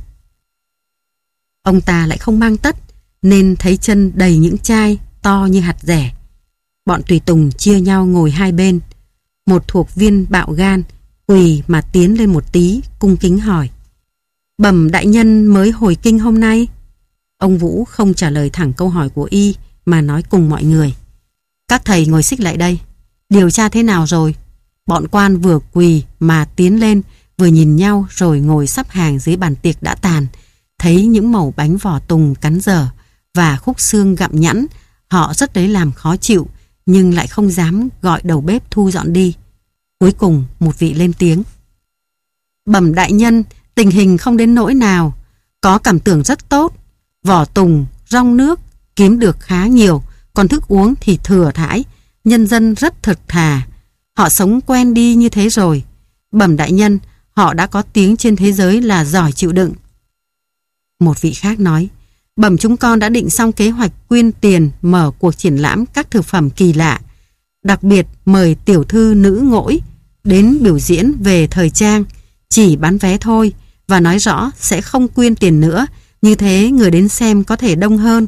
Ông ta lại không mang tất, nên thấy chân đầy những chai to như hạt dẻ. Bọn tùy tùng chia nhau ngồi hai bên. Một thuộc viên bạo gan quỳ mà tiến lên một tí, cung kính hỏi: Bẩm đại nhân mới hồi kinh hôm nay? Ông Vũ không trả lời thẳng câu hỏi của y, mà nói cùng mọi người: Các thầy ngồi xích lại đây. Điều tra thế nào rồi? Bọn quan vừa quỳ mà tiến lên, vừa nhìn nhau rồi ngồi sắp hàng dưới bàn tiệc đã tàn. Thấy những mẩu bánh vỏ tùng cắn dở và khúc xương gặm nhẵn, họ rất lấy làm khó chịu, nhưng lại không dám gọi đầu bếp thu dọn đi. Cuối cùng một vị lên tiếng: Bẩm đại nhân, tình hình không đến nỗi nào, có cảm tưởng rất tốt. Vỏ tùng, rong nước kiếm được khá nhiều, còn thức uống thì thừa thãi, nhân dân rất thực thà. Họ sống quen đi như thế rồi. Bẩm đại nhân, họ đã có tiếng trên thế giới là giỏi chịu đựng. Một vị khác nói: Bẩm chúng con đã định xong kế hoạch quyên tiền mở cuộc triển lãm các thực phẩm kỳ lạ, đặc biệt mời tiểu thư nữ ngỗi đến biểu diễn về thời trang, chỉ bán vé thôi, và nói rõ sẽ không quyên tiền nữa, như thế người đến xem có thể đông hơn.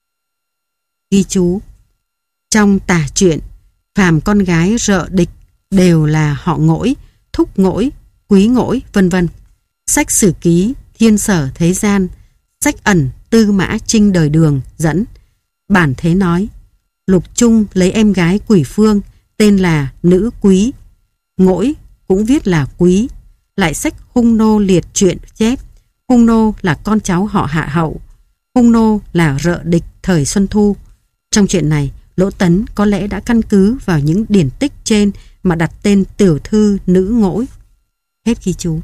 Ghi chú. Trong tả truyện, phàm con gái rợ địch đều là họ Ngỗi, Thúc Ngỗi, Quý Ngỗi, vân vân. Sách Sử Ký Thiên Sở Thế Gian, sách ẩn Tư Mã Trinh Đời Đường dẫn. Bản thế nói: Lục Trung lấy em gái Quỷ Phương, tên là Nữ Quý. Ngỗi cũng viết là Quý. Lại sách Hung Nô Liệt Truyện chép Hung Nô là con cháu họ Hạ Hậu, Hung Nô là rợ địch thời Xuân Thu. Trong chuyện này, Lỗ Tấn có lẽ đã căn cứ vào những điển tích trên mà đặt tên tiểu thư Nữ Ngỗi. Hết ghi chú.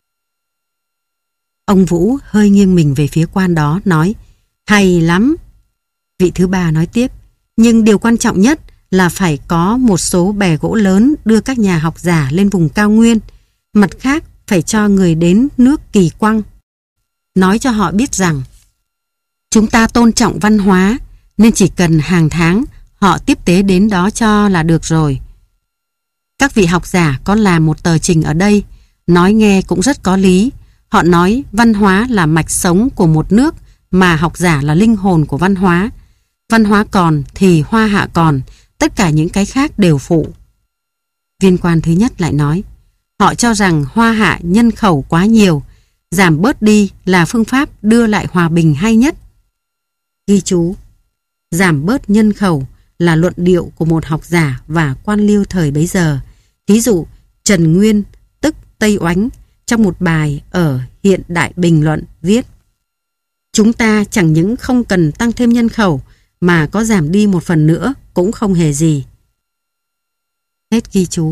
Ông Vũ hơi nghiêng mình về phía quan đó, nói: Hay lắm. Vị thứ ba nói tiếp: Nhưng điều quan trọng nhất là phải có một số bè gỗ lớn đưa các nhà học giả lên vùng cao nguyên. Mặt khác, phải cho người đến nước Kỳ Quăng, nói cho họ biết rằng chúng ta tôn trọng văn hóa, nên chỉ cần hàng tháng họ tiếp tế đến đó cho là được rồi. Các vị học giả có làm một tờ trình ở đây, nói nghe cũng rất có lý. Họ nói văn hóa là mạch sống của một nước, mà học giả là linh hồn của văn hóa. Văn hóa còn thì hoa hạ còn, tất cả những cái khác đều phụ. Viên quan thứ nhất lại nói: Họ cho rằng hoa hạ nhân khẩu quá nhiều, giảm bớt đi là phương pháp đưa lại hòa bình hay nhất. Ghi chú: giảm bớt nhân khẩu là luận điệu của một học giả và quan liêu thời bấy giờ. Thí dụ, Trần Nguyên, tức Tây Oánh, trong một bài ở Hiện Đại Bình Luận viết: chúng ta chẳng những không cần tăng thêm nhân khẩu mà có giảm đi một phần nữa cũng không hề gì. Hết ghi chú.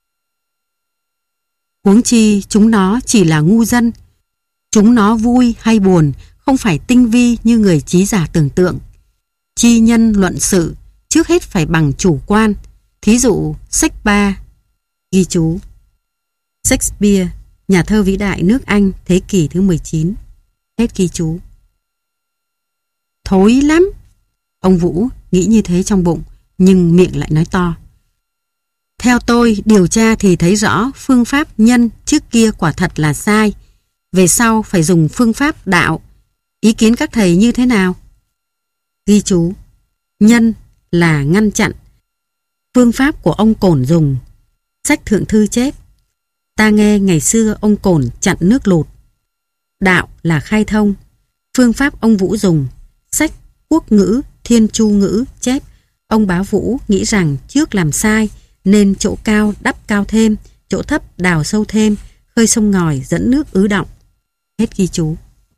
Huống chi chúng nó chỉ là ngu dân. Chúng nó vui hay buồn không phải tinh vi như người trí giả tưởng tượng. Chi nhân luận sự trước hết phải bằng chủ quan. Thí dụ Shakespeare. Ghi chú: Shakespeare, nhà thơ vĩ đại nước Anh thế kỷ thứ mười chín. Hết ghi chú. Thối lắm. Ông Vũ nghĩ như thế trong bụng, nhưng miệng lại nói to: theo tôi điều tra thì thấy rõ phương pháp nhân trước kia quả thật là sai. Về sau phải dùng phương pháp đạo. Ý kiến các thầy như thế nào? Ghi chú: nhân là ngăn chặn. Phương pháp của ông Cổn dùng. Sách thượng thư chép: ta nghe ngày xưa ông Cổn chặn nước lụt. Đạo là khai thông. Phương pháp ông Vũ dùng. Sách Quốc ngữ Thiên Chu ngữ chép: ông Bá Vũ nghĩ rằng trước làm sai nên chỗ cao đắp cao thêm, chỗ thấp đào sâu thêm, khơi sông ngòi dẫn nước ứ động. Hết ghi chú.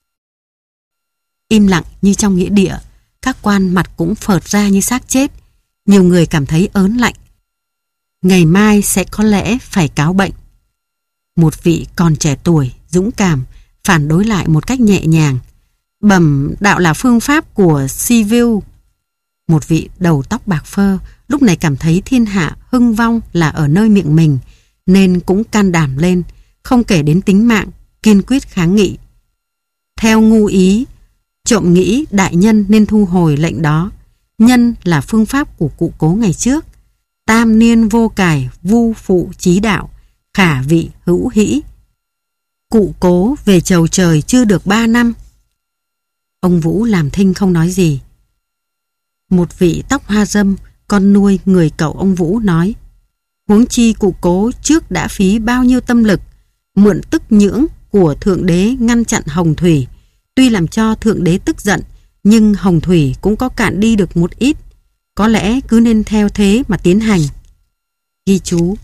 Im lặng như trong nghĩa địa, các quan mặt cũng phợt ra như xác chết. Nhiều người cảm thấy ớn lạnh. Ngày mai sẽ có lẽ phải cáo bệnh. Một vị còn trẻ tuổi, dũng cảm, phản đối lại một cách nhẹ nhàng: bẩm đạo là phương pháp của Sivu. Một vị đầu tóc bạc phơ lúc này cảm thấy thiên hạ hưng vong là ở nơi miệng mình, nên cũng can đảm lên, không kể đến tính mạng, kiên quyết kháng nghị. Theo ngu ý, trộm nghĩ đại nhân nên thu hồi lệnh đó. Nhân là phương pháp của cụ Cố ngày trước. Tam niên vô cải, vu phụ chí đạo, khả vị hữu hĩ. Cụ Cố về chầu trời chưa được ba năm. Ông Vũ làm thinh không nói gì. Một vị tóc hoa râm, con nuôi người cậu ông Vũ nói: huống chi cụ Cố trước đã phí bao nhiêu tâm lực, mượn tức nhưỡng của Thượng Đế ngăn chặn Hồng Thủy. Tuy làm cho Thượng Đế tức giận, nhưng Hồng Thủy cũng có cạn đi được một ít. Có lẽ cứ nên theo thế mà tiến hành. Ghi chú: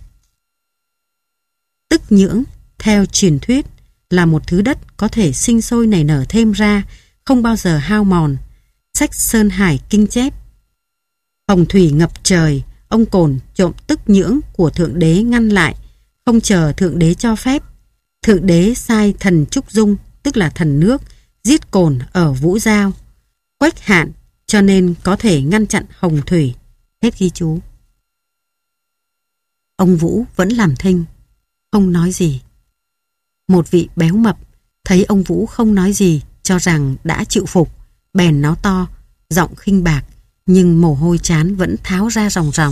tức nhưỡng, theo truyền thuyết, là một thứ đất có thể sinh sôi nảy nở thêm ra, không bao giờ hao mòn. Sách Sơn Hải Kinh chép: Hồng Thủy ngập trời, ông Cổn trộm tức nhưỡng của Thượng Đế ngăn lại, không chờ Thượng Đế cho phép. Thượng Đế sai thần Trúc Dung, tức là thần nước, giết Cổn ở Vũ Giao, Quách Hạn, cho nên có thể ngăn chặn Hồng Thủy. Hết ghi chú. Ông Vũ vẫn làm thinh, không nói gì. Một vị béo mập thấy ông Vũ không nói gì, cho rằng đã chịu phục, bèn nói to, giọng khinh bạc, nhưng mồ hôi trán vẫn tháo ra ròng ròng: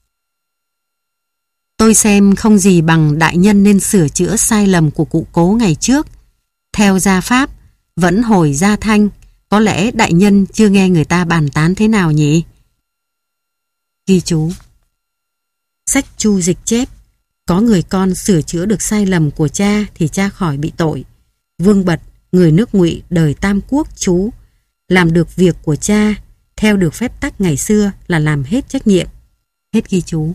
tôi xem không gì bằng đại nhân nên sửa chữa sai lầm của cụ Cố ngày trước. Theo gia pháp, vẫn hồi gia thanh, có lẽ đại nhân chưa nghe người ta bàn tán thế nào nhỉ? Ghi chú: sách Chu Dịch chép: có người con sửa chữa được sai lầm của cha thì cha khỏi bị tội. Vương Bật, người nước Ngụy đời Tam Quốc chú, làm được việc của cha, theo được phép tắc ngày xưa là làm hết trách nhiệm. Hết ghi chú.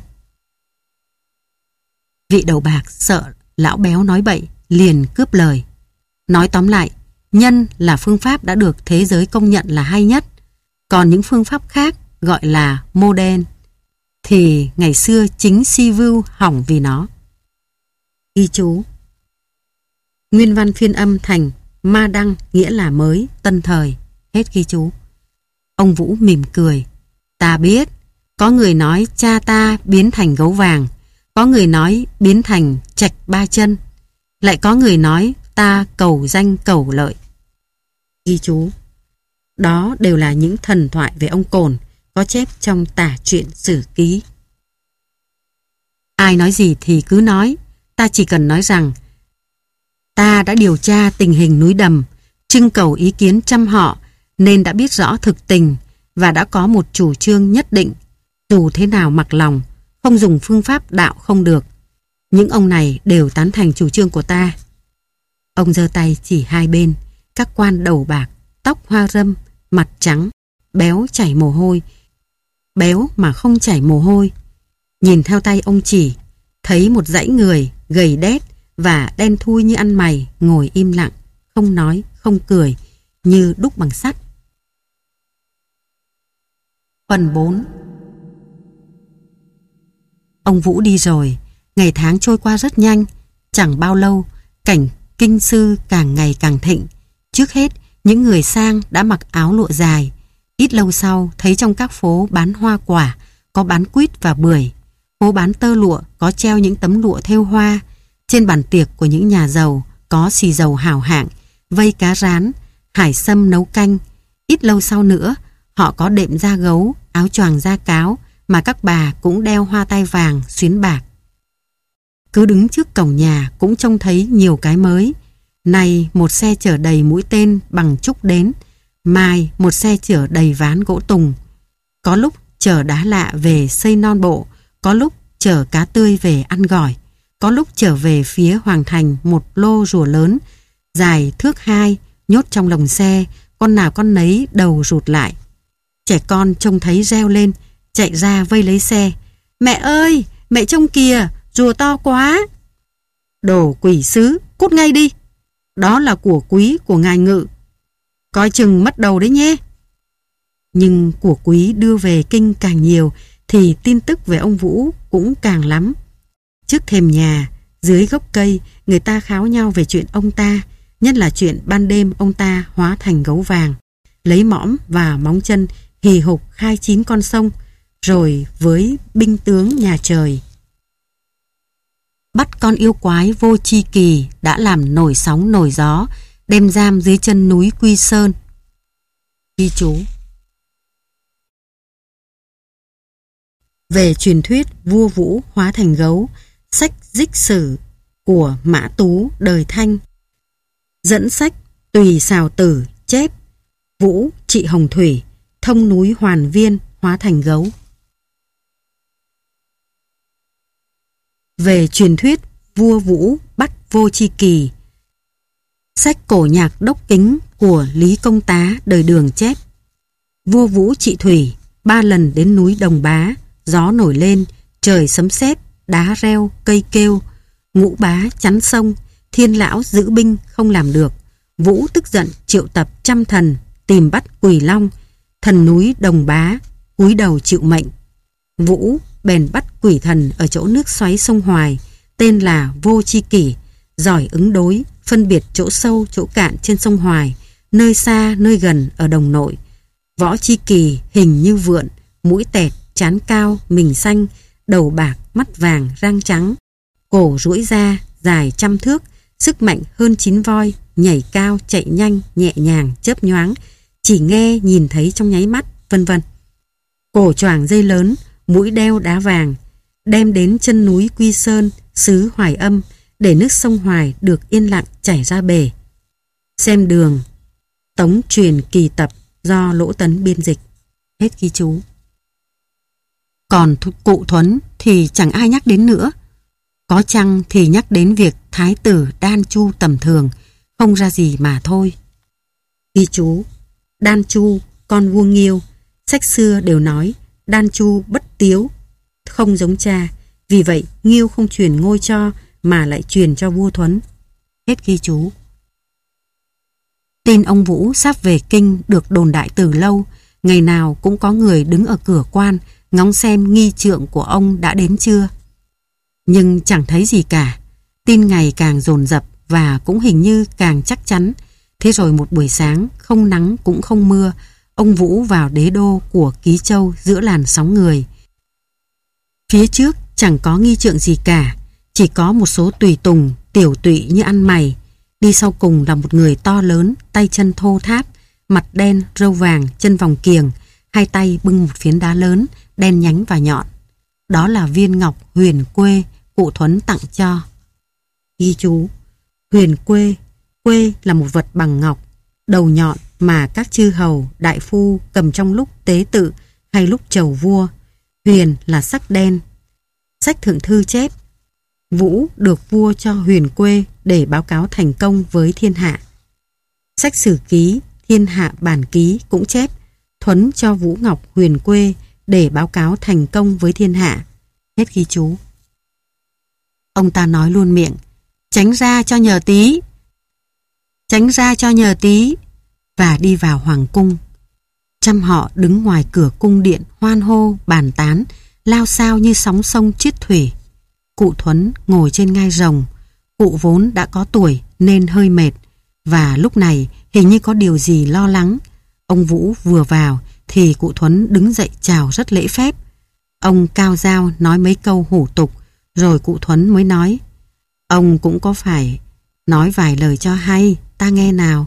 Vị đầu bạc sợ lão béo nói bậy, liền cướp lời. Nói tóm lại, nhân là phương pháp đã được thế giới công nhận là hay nhất. Còn những phương pháp khác gọi là modern, thì ngày xưa chính Sivu hỏng vì nó. Ghi chú: nguyên văn phiên âm thành ma đăng, nghĩa là mới, tân thời. Hết ghi chú. Ông Vũ mỉm cười: ta biết, có người nói cha ta biến thành gấu vàng, có người nói biến thành trạch ba chân, lại có người nói ta cầu danh cầu lợi. Ghi chú: đó đều là những thần thoại về ông Cổn, có chép trong tả truyện sử ký. Ai nói gì thì cứ nói, ta chỉ cần nói rằng ta đã điều tra tình hình núi Đầm, trưng cầu ý kiến trăm họ, nên đã biết rõ thực tình và đã có một chủ trương nhất định. Dù thế nào mặc lòng, không dùng phương pháp đạo không được. Những ông này đều tán thành chủ trương của ta. Ông giơ tay chỉ hai bên, các quan đầu bạc, tóc hoa râm, mặt trắng, béo chảy mồ hôi, béo mà không chảy mồ hôi. Nhìn theo tay ông chỉ, thấy một dãy người gầy đét và đen thui như ăn mày ngồi im lặng, không nói, không cười, như đúc bằng sắt. Phần bốn. Ông Vũ đi rồi, ngày tháng trôi qua rất nhanh. Chẳng bao lâu, cảnh kinh sư càng ngày càng thịnh. Trước hết, những người sang đã mặc áo lụa dài. Ít lâu sau, thấy trong các phố bán hoa quả, có bán quýt và bưởi. Phố bán tơ lụa có treo những tấm lụa thêu hoa. Trên bàn tiệc của những nhà giàu có xì dầu hào hạng, vây cá rán, hải sâm nấu canh. Ít lâu sau nữa, họ có đệm da gấu, áo choàng da cáo, mà các bà cũng đeo hoa tai vàng, xuyến bạc. Cứ đứng trước cổng nhà cũng trông thấy nhiều cái mới. Này một xe chở đầy mũi tên bằng trúc đến, mai một xe chở đầy ván gỗ tùng. Có lúc chở đá lạ về xây non bộ, có lúc chở cá tươi về ăn gỏi, có lúc chở về phía Hoàng Thành một lô rùa lớn, dài thước hai, nhốt trong lồng xe, con nào con nấy đầu rụt lại. Trẻ con trông thấy reo lên, chạy ra vây lấy xe. Mẹ ơi, mẹ trông kìa, rùa to quá. Đồ quỷ sứ, cút ngay đi. Đó là của quý của ngài Ngự. Coi chừng mất đầu đấy nhé. Nhưng của quý đưa về kinh càng nhiều thì tin tức về ông Vũ cũng càng lắm. Trước thềm nhà, dưới gốc cây, người ta kháo nhau về chuyện ông ta, nhất là chuyện ban đêm ông ta hóa thành gấu vàng, lấy mõm và móng chân hì hục khai chín con sông, rồi với binh tướng nhà trời bắt con yêu quái Vô Chi Kỳ đã làm nổi sóng nổi gió, đem giam dưới chân núi Quy Sơn. Ghi chú. Về truyền thuyết vua Vũ hóa thành gấu, sách Dích Sử của Mã Tú đời Thanh. Dẫn sách Tùy Xào Tử chép Vũ trị Hồng Thủy, thông núi Hoàn Viên hóa thành gấu. Về truyền thuyết vua Vũ bắt Vô Chi Kỳ, sách Cổ Nhạc Đốc Kính của Lý Công Tá đời Đường chép vua Vũ trị thủy, ba lần đến núi Đồng Bá, gió nổi lên, trời sấm sét, đá reo, cây kêu, Ngũ Bá chắn sông, Thiên Lão giữ binh không làm được. Vũ tức giận triệu tập trăm thần tìm bắt Quỷ Long, thần núi Đồng Bá cúi đầu chịu mệnh. Vũ bèn bắt quỷ thần ở chỗ nước xoáy sông Hoài, tên là Vô Chi Kỷ, giỏi ứng đối, phân biệt chỗ sâu chỗ cạn trên sông Hoài, nơi xa nơi gần ở đồng nội. Võ Chi Kỳ hình như vượn, mũi tẹt, trán cao, mình xanh, đầu bạc, mắt vàng, răng trắng, cổ duỗi ra dài trăm thước, sức mạnh hơn chín voi, nhảy cao, chạy nhanh, nhẹ nhàng, chớp nhoáng, chỉ nghe nhìn thấy trong nháy mắt, vân vân. Cổ choàng dây lớn, mũi đeo đá vàng, đem đến chân núi Quy Sơn, xứ Hoài Âm, để nước sông Hoài được yên lặng chảy ra bể. Xem đường Tống Truyền Kỳ Tập do Lỗ Tấn biên dịch. Hết ghi chú. Còn cụ Thuấn thì chẳng ai nhắc đến nữa. Có chăng thì nhắc đến việc thái tử Đan Chu tầm thường, không ra gì mà thôi. Ghi chú. Đan Chu, con vua Nghiêu, sách xưa đều nói Đan Chu bất tiếu, không giống cha, vì vậy Nghiêu không truyền ngôi cho mà lại truyền cho vua Thuấn. Hết ghi chú. Tin ông Vũ sắp về kinh được đồn đại từ lâu, ngày nào cũng có người đứng ở cửa quan ngóng xem nghi trượng của ông đã đến chưa. Nhưng chẳng thấy gì cả. Tin ngày càng dồn dập và cũng hình như càng chắc chắn. Thế rồi một buổi sáng, không nắng cũng không mưa, ông Vũ vào đế đô của Ký Châu giữa làn sóng người. Phía trước chẳng có nghi trượng gì cả, chỉ có một số tùy tùng, tiểu tụy như ăn mày. Đi sau cùng là một người to lớn, tay chân thô tháp, mặt đen, râu vàng, chân vòng kiềng, hai tay bưng một phiến đá lớn, đen nhánh và nhọn. Đó là viên ngọc huyền quê cụ Thuấn tặng cho. Ghi chú. Huyền quê, quê là một vật bằng ngọc, đầu nhọn mà các chư hầu, đại phu cầm trong lúc tế tự hay lúc chầu vua. Huyền là sắc đen. Sách Thượng Thư chép Vũ được vua cho huyền quê để báo cáo thành công với thiên hạ. Sách sử ký Thiên Hạ Bản Ký cũng chép Thuấn cho Vũ Ngọc huyền quê để báo cáo thành công với thiên hạ. Hết ghi chú. Ông ta nói luôn miệng: tránh ra cho nhờ tí, tránh ra cho nhờ tí, và đi vào hoàng cung. Trăm họ đứng ngoài cửa cung điện hoan hô bàn tán, lao xao như sóng sông chiết thủy. Cụ Thuấn ngồi trên ngai rồng. Cụ vốn đã có tuổi nên hơi mệt, và lúc này hình như có điều gì lo lắng. Ông Vũ vừa vào thì cụ Thuấn đứng dậy chào rất lễ phép. Ông Cao Dao nói mấy câu hủ tục, rồi cụ Thuấn mới nói: ông cũng có phải nói vài lời cho hay, ta nghe nào.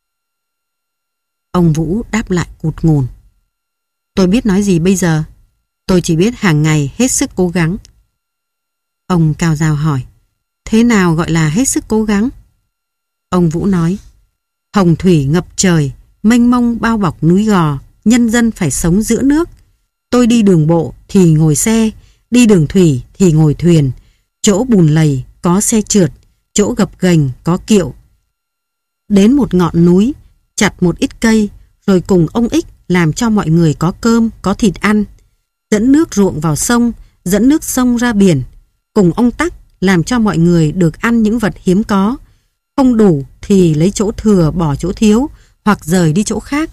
Ông Vũ đáp lại cụt ngùn: tôi biết nói gì bây giờ, tôi chỉ biết hàng ngày hết sức cố gắng. Ông Cao Dao hỏi: thế nào gọi là hết sức cố gắng? Ông Vũ nói: hồng thủy ngập trời, mênh mông bao bọc núi gò, nhân dân phải sống giữa nước. Tôi đi đường bộ thì ngồi xe, đi đường thủy thì ngồi thuyền. Chỗ bùn lầy có xe trượt, chỗ gập ghềnh có kiệu. Đến một ngọn núi, chặt một ít cây, rồi cùng ông Ích làm cho mọi người có cơm, có thịt ăn. Dẫn nước ruộng vào sông, dẫn nước sông ra biển. Cùng ông Tắc làm cho mọi người được ăn những vật hiếm có. Không đủ thì lấy chỗ thừa bỏ chỗ thiếu, hoặc rời đi chỗ khác.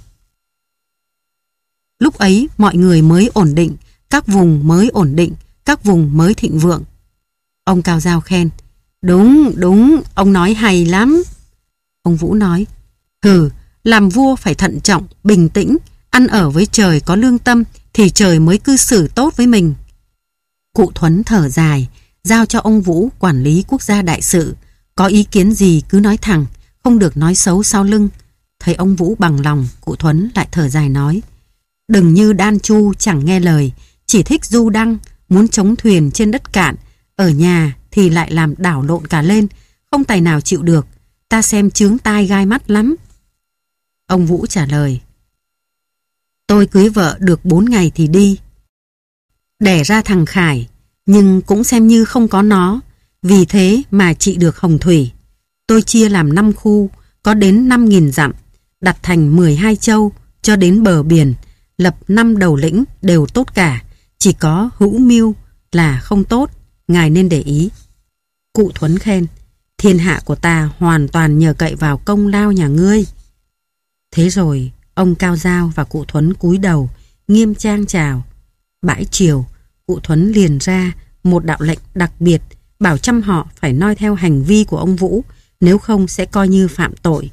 Lúc ấy mọi người mới ổn định, các vùng mới ổn định, các vùng mới thịnh vượng. Ông Cao Dao khen: đúng, đúng, ông nói hay lắm. Ông Vũ nói: hừ, làm vua phải thận trọng, bình tĩnh, ăn ở với trời có lương tâm thì trời mới cư xử tốt với mình. Cụ Thuấn thở dài, giao cho ông Vũ quản lý quốc gia đại sự. Có ý kiến gì cứ nói thẳng, không được nói xấu sau lưng. Thấy ông Vũ bằng lòng, cụ Thuấn lại thở dài nói: đừng như Đan Chu chẳng nghe lời, chỉ thích du đăng, muốn chống thuyền trên đất cạn, ở nhà thì lại làm đảo lộn cả lên, không tài nào chịu được, ta xem chướng tai gai mắt lắm. Ông Vũ trả lời: tôi cưới vợ được bốn ngày thì đi, đẻ ra thằng Khải, nhưng cũng xem như không có nó, vì thế mà trị được hồng thủy. Tôi chia làm năm khu, có đến năm nghìn dặm, đặt thành mười hai châu, cho đến bờ biển, lập năm đầu lĩnh đều tốt cả, chỉ có Hữu Mưu là không tốt, ngài nên để ý. Cụ Thuấn khen: thiên hạ của ta hoàn toàn nhờ cậy vào công lao nhà ngươi. Thế rồi ông Cao Dao và cụ Thuấn cúi đầu nghiêm trang chào. Bãi chiều, cụ Thuấn liền ra một đạo lệnh đặc biệt, bảo trăm họ phải noi theo hành vi của ông Vũ, nếu không sẽ coi như phạm tội.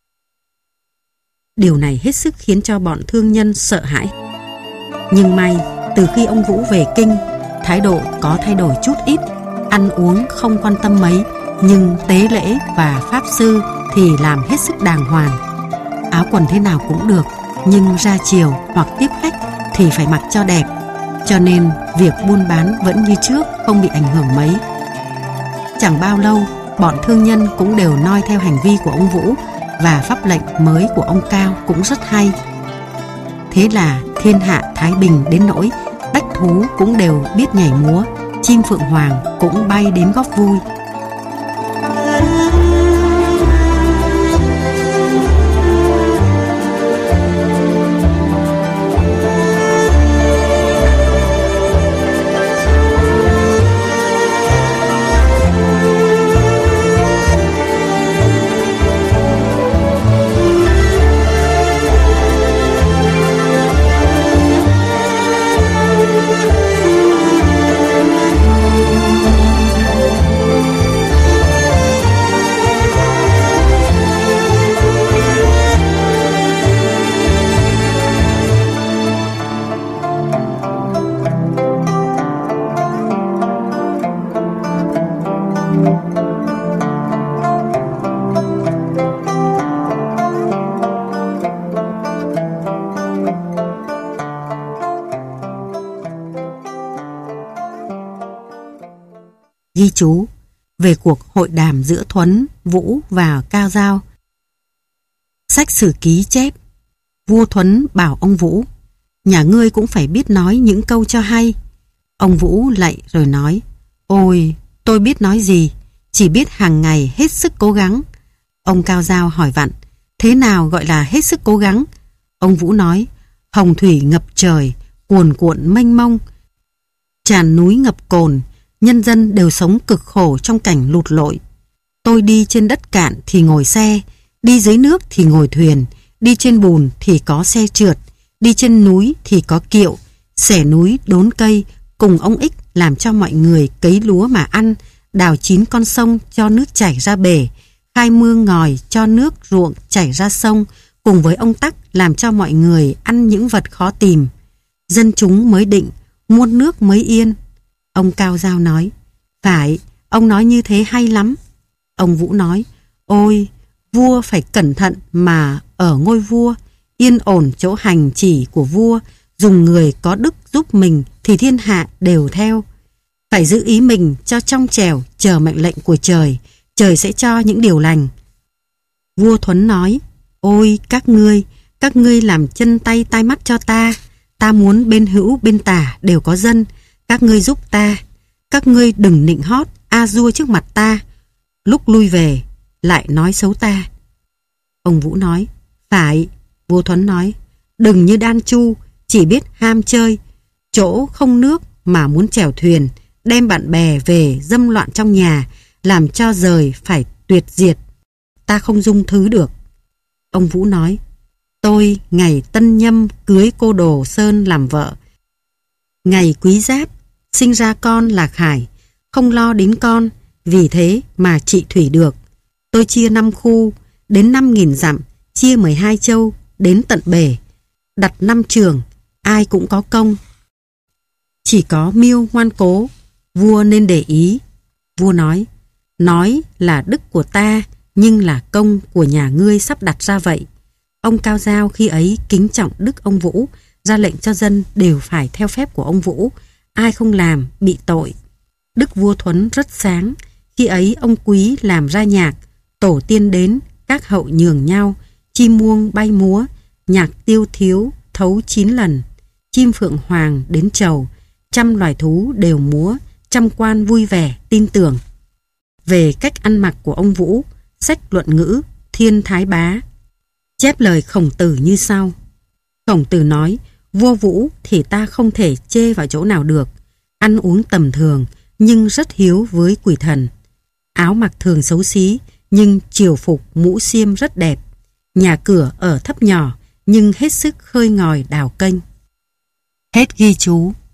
Điều này hết sức khiến cho bọn thương nhân sợ hãi. Nhưng may, từ khi ông Vũ về kinh, thái độ có thay đổi chút ít, ăn uống không quan tâm mấy, nhưng tế lễ và pháp sư thì làm hết sức đàng hoàng. Áo quần thế nào cũng được, nhưng ra chiều hoặc tiếp khách thì phải mặc cho đẹp, cho nên việc buôn bán vẫn như trước, không bị ảnh hưởng mấy. Chẳng bao lâu, bọn thương nhân cũng đều noi theo hành vi của ông Vũ, và pháp lệnh mới của ông Cao cũng rất hay. Thế là thiên hạ thái bình đến nỗi bách thú cũng đều biết nhảy múa, chim phượng hoàng cũng bay đến góp vui. Ghi chú về cuộc hội đàm giữa Thuấn, Vũ và Cao Dao. Sách sử ký chép: vua Thuấn bảo ông Vũ: nhà ngươi cũng phải biết nói những câu cho hay. Ông Vũ lạy rồi nói: ôi, tôi biết nói gì, chỉ biết hàng ngày hết sức cố gắng. Ông Cao Dao hỏi vặn, thế nào gọi là hết sức cố gắng? Ông Vũ nói, hồng thủy ngập trời, cuồn cuộn mênh mông, tràn núi ngập cồn, nhân dân đều sống cực khổ trong cảnh lụt lội. Tôi đi trên đất cạn thì ngồi xe, đi dưới nước thì ngồi thuyền, đi trên bùn thì có xe trượt, đi trên núi thì có kiệu, xẻ núi đốn cây, cùng ông Ích làm cho mọi người cấy lúa mà ăn, đào chín con sông cho nước chảy ra bể, khai mương ngòi cho nước ruộng chảy ra sông, cùng với ông Tắc làm cho mọi người ăn những vật khó tìm. Dân chúng mới định, muôn nước mới yên. Ông Cao Dao nói, phải, ông nói như thế hay lắm. Ông Vũ nói, ôi, vua phải cẩn thận mà ở ngôi vua, yên ổn chỗ hành chỉ của vua, dùng người có đức giúp mình thì thiên hạ đều theo. Phải giữ ý mình cho trong trẻo, chờ mệnh lệnh của trời, trời sẽ cho những điều lành. Vua Thuấn nói, ôi các ngươi, các ngươi làm chân tay tai mắt cho ta, ta muốn bên hữu bên tả đều có dân, các ngươi giúp ta, các ngươi đừng nịnh hót, a dua trước mặt ta, lúc lui về lại nói xấu ta. Ông Vũ nói, phải. Vua Thuấn nói, đừng như Đan Chu, chỉ biết ham chơi, chỗ không nước mà muốn chèo thuyền, đem bạn bè về dâm loạn trong nhà, làm cho rời phải tuyệt diệt. Ta không dung thứ được. Ông Vũ nói, tôi ngày Tân Nhâm cưới cô Đồ Sơn làm vợ, ngày Quý Giáp sinh ra con là Khải, không lo đến con, vì thế mà trị thủy được. Tôi chia năm khu, đến năm nghìn dặm, chia mười hai châu, đến tận bể, đặt năm trường, ai cũng có công. Chỉ có Miêu ngoan cố, vua nên để ý. Vua nói, nói là đức của ta, nhưng là công của nhà ngươi sắp đặt ra vậy. Ông Cao Dao khi ấy kính trọng đức ông Vũ, ra lệnh cho dân đều phải theo phép của ông Vũ, ai không làm bị tội. Đức vua Thuấn rất sáng, khi ấy ông Quý làm ra nhạc, tổ tiên đến, các hậu nhường nhau, chim muông bay múa, nhạc tiêu thiếu thấu chín lần, chim phượng hoàng đến chầu, trăm loài thú đều múa, trăm quan vui vẻ tin tưởng. Về cách ăn mặc của ông Vũ, sách luận ngữ Thiên Thái Bá chép lời Khổng Tử như sau. Khổng Tử nói, vua Vũ thì ta không thể chê vào chỗ nào được, ăn uống tầm thường nhưng rất hiếu với quỷ thần, áo mặc thường xấu xí nhưng triều phục mũ xiêm rất đẹp, nhà cửa ở thấp nhỏ nhưng hết sức khơi ngòi đào kênh. Hết ghi chú.